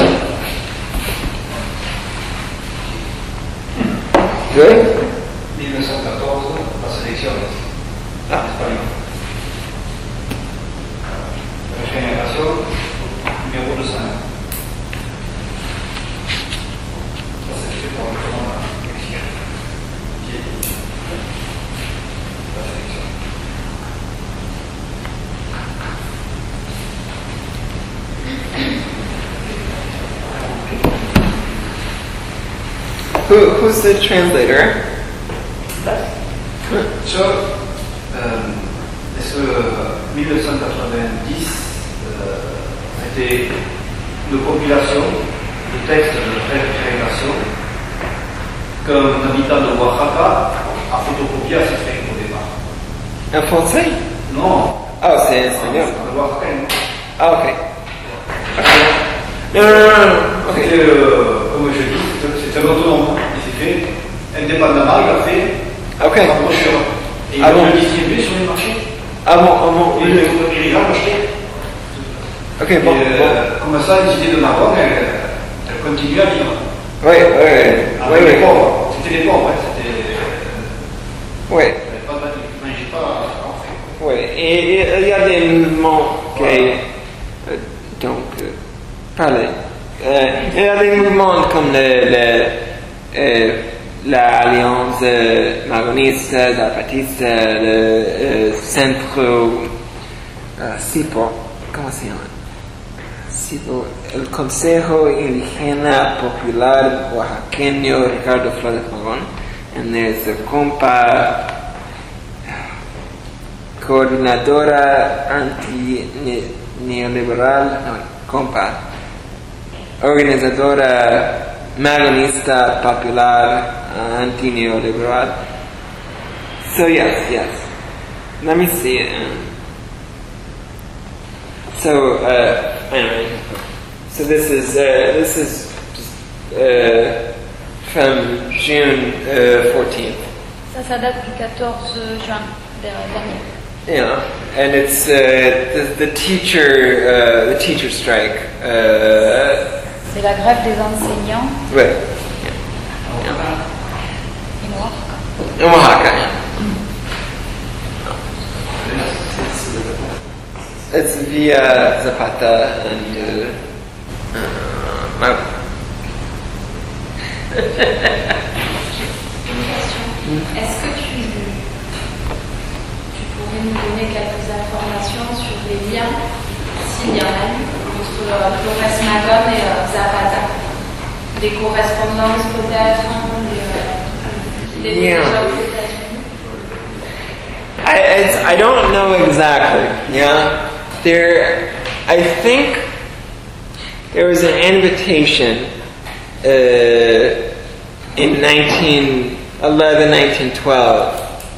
Good? 1914, las elecciones. España. Regeneración, numéro 5. Ça c'est fait pour le commandant mexicain. Qui est la sélection. Who's the translator? Sur est-ce que 1990 c'était une compilation de textes de référendation qu'un habitant de Oaxaca a photocopié à ses frais au départ. En français? Non. Oh, c'est espagnol. De Oaxaca. Ah, ok. Non. Okay. C'était, comme je dis, c'est un autonome. Il s'est fait indépendamment, il a fait Ok. sa brochure. Et il a le distribué sur les marchés. Ah bon. Et les gens l'achetaient. Ok, Et, bon. comme ça, les idées de Maroc, elles continuent à vivre. Oui. Les pauvres. C'était les pauvres, c'était. Oui. Pas de manger pas en fait. Oui. Et il y a des mouvements qui. Donc, parlez. Il y a des mouvements comme l'Alliance Maronista, Zapatista, le Centro CIPO, ¿cómo se llama? CIPO, el Consejo Indígena Popular Oaxaqueño Ricardo Flores Magón, and there's the Coordinadora Anti-Neoliberal, Organizadora Magonista Popular Anti-Neoliberal. So yes. Let me see it. So anyway, so this is from June 14th. Ça date du 14 juin dernier. Yeah, and it's the teacher strike. C'est la grève des enseignants. Ouais. In Oaxaca. In Oaxaca, yeah. It's via Zapata and Une question. Est-ce que tu pourrais nous donner quelques informations sur les liens, s'il y en a eu, entre Flores Magón et Zapata? Des correspondances peut-être, des Yeah. déjà aux États-Unis? I don't know exactly. Yeah, I think there was an invitation in 1911, 1912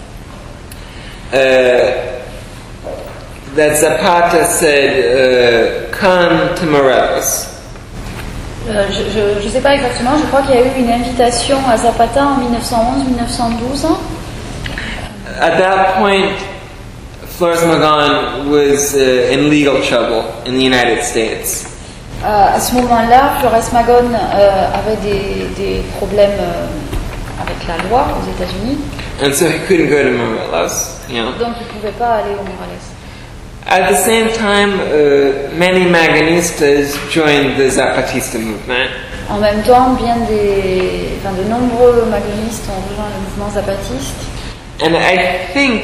that Zapata said, "Come to Morelos." Je ne sais pas exactement, je crois qu'il y a eu une invitation à Zapata en 1911-1912. At that point, Flores Magón was in legal trouble in the United States. À ce moment-là, Flores Magón avait des problèmes avec la loi aux États-Unis, And so he couldn't go to Morelos, you know. donc il ne pouvait pas aller au Morales. At the same time, many Magonistas joined the Zapatista movement. En même temps, de nombreux magonistes ont rejoint le mouvement zapatiste. And I think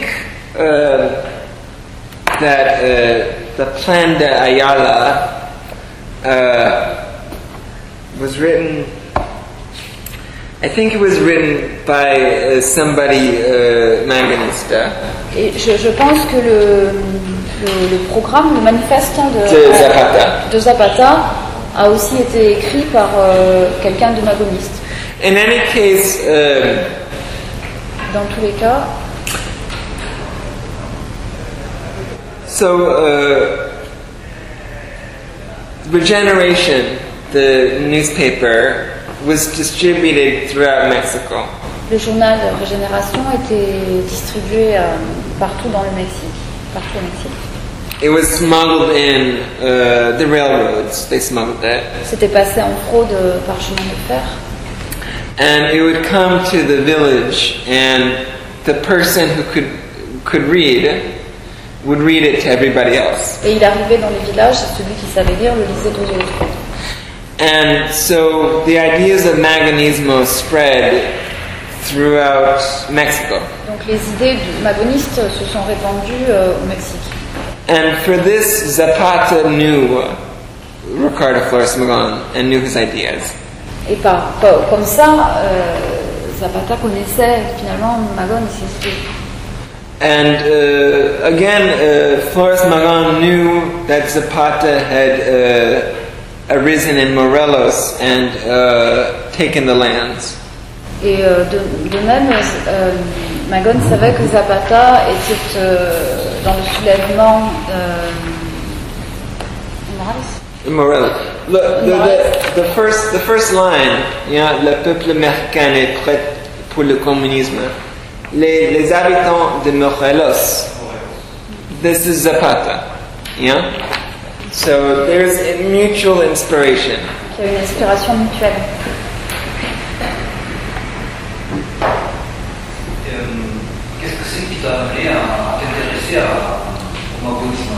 that the Plan de Ayala was written, I think it was written by somebody Magonista. Et je pense que le programme, le manifeste de Zapata a aussi été écrit par quelqu'un de magoniste. In any case, Dans tous les cas, so Regeneration, the newspaper, was distributed throughout Mexico. le journal Régénération était distribué partout dans le Mexique, partout au Mexique. It was smuggled in the railroads. They smuggled it. C'était passé en fraude par chemin de fer. And it would come to the village, and the person who could read would read it to everybody else. Et il arrivait dans les villages, et celui qui savait lire le lisait aux autres. And so the ideas of Magonismo spread throughout Mexico. Donc les idées magonistes se sont répandues au Mexique. And for this, Zapata knew Ricardo Flores Magón and knew his ideas. Et comme ça, Zapata connaissait finalement Magón et ses idées. And again, Flores Magón knew that Zapata had arisen in Morelos and taken the lands. Et de même, Magón savait que Zapata était dans le soulèvement Morelos. The first line, yeah, le peuple mexicain est prêt pour le communisme. Les habitants de Morelos. This is Zapata, yeah. So there's a mutual inspiration. Il y a une inspiration mutuelle. Qu'est-ce que c'est qui t'a amené à t'intéresser au magonisme?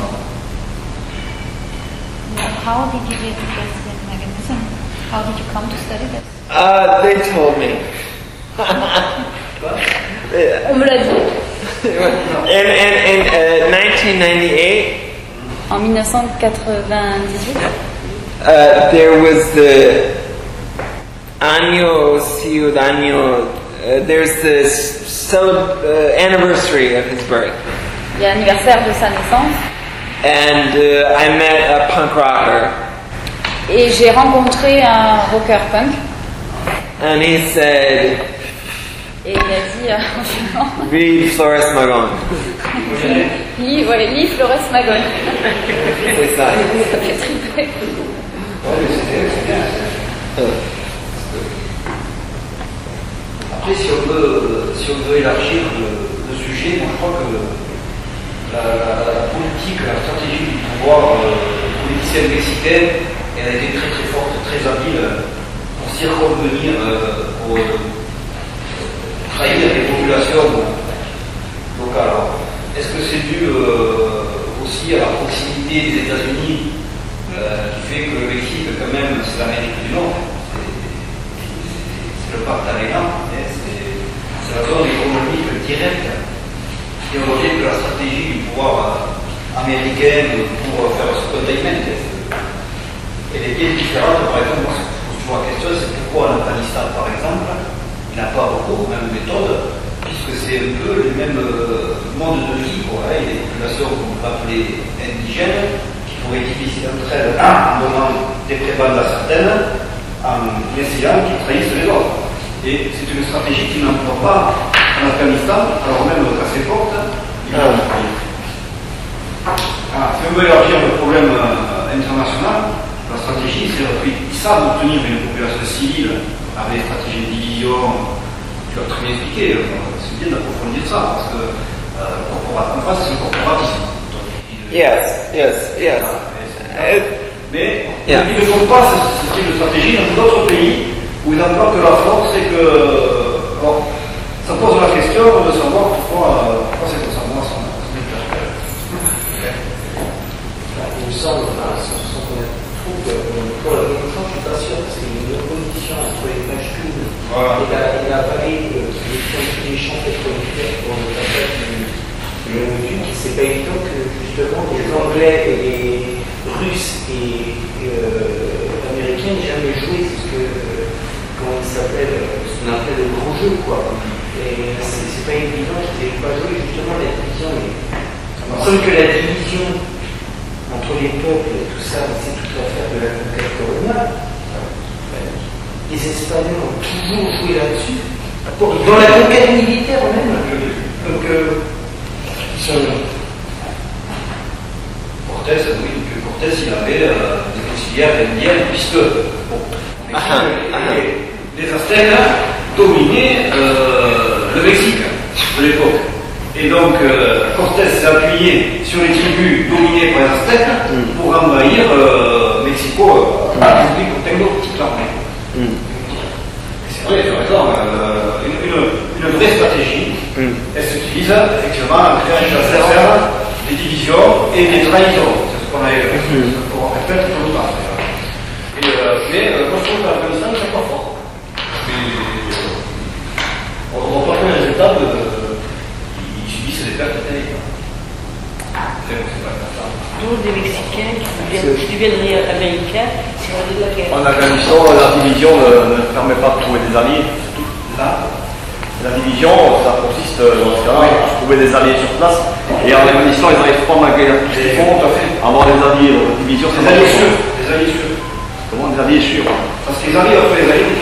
How did you get interested in Magonism? How did you come to study this? They told me. On me l'a dit. In 1998, En 1998, there was the Año Ciudadano. There's this anniversary of his birth. il y a l'anniversaire de sa naissance, And I met a punk rocker, et j'ai rencontré un rocker punk, and he said, et il a dit read Flores Magón. lis Flores Magón. C'est ça. Ça fait triper. Après, si on veut élargir le sujet, moi je crois que la politique, la stratégie du pouvoir politicien mexicain, elle a été très très forte, très habile pour circonvenir, pour trahir les populations locales. Est-ce que c'est dû aussi à la proximité idée des États-Unis qui fait que le Mexique, quand même, c'est l'Amérique du Nord. C'est le partenariat, c'est la zone économique directe. Et on voit bien que la stratégie du pouvoir américain pour faire ce containment, elle est bien différente. Par exemple, moi, je pose toujours la question, c'est pourquoi en Afghanistan, par exemple, il n'a pas recours aux mêmes méthodes, puisque c'est un peu le même mode de vie, quoi. Il y a des populations qu'on peut appeler indigènes, qui pourraient diviser entre elles en donnant des prébendes à certaines, en essayant qu'ils trahissent les autres. Et c'est une stratégie qui n'emploie pas en Afghanistan, alors même qu'à ses portes, il va si on veut élargir le problème international, la stratégie, c'est qu'ils savent obtenir une population civile avec des stratégies de division. Tu as très bien expliqué, c'est bien d'approfondir ça, parce que en France, c'est le corporatisme. Yes. Mais ils ne font pas ce type de stratégie dans d'autres pays où ils n'emploient que la force et que. Alors, ça pose la question de savoir pourquoi c'est comme ça. Moi, ça il me semble, sans connaître trop, que pour la même chose, je suis pas sûr que c'est une opposition entre les Pashtuns et la vallée qui est champs pétrolifères pour le passage du Duc. C'est pas évident que justement les Anglais et les Russes et Américains n'aient jamais joué ce comment il s'appelle, ce qu'on appelle le gros jeu, quoi. Et c'est pas évident qu'ils n'aient pas joué justement la division. Sauf que la division entre les peuples et tout ça, c'est toute l'affaire de la conquête coloniale. Les Espagnols ont toujours joué là-dessus, dans la conquête militaire même. Donc, ils sont. Cortés, oui, Cortés, il avait des auxiliaires indiennes, puisque les Aztèques dominaient le Mexique de l'époque. Et donc, Cortés s'est appuyé sur les tribus dominées par les Aztèques pour envahir Mexico, République Tengo-Titlan. C'est vrai, tu as raison. Une vraie stratégie, elle s'utilise effectivement à créer un chasseur, des divisions et des trahisons. C'est ce qu'on a répète tout le temps. Mais moi je trouve que l'Afghanistan c'est pas fort. On voit pas le résultat ils subissent des pertes terribles. D'où des Mexicains qui deviennent américains, c'est la de la guerre. En Afghanistan, la division ne permet pas de trouver des alliés. La division, ça consiste dans ce cas-là à trouver des alliés sur place. Et en Afghanistan, ils n'arrivent pas malgré la tout ce qu'ils font à avoir des alliés. Donc, la division, c'est des alliés sûrs. Comment des alliés sûrs? Parce que les alliés, après les alliés,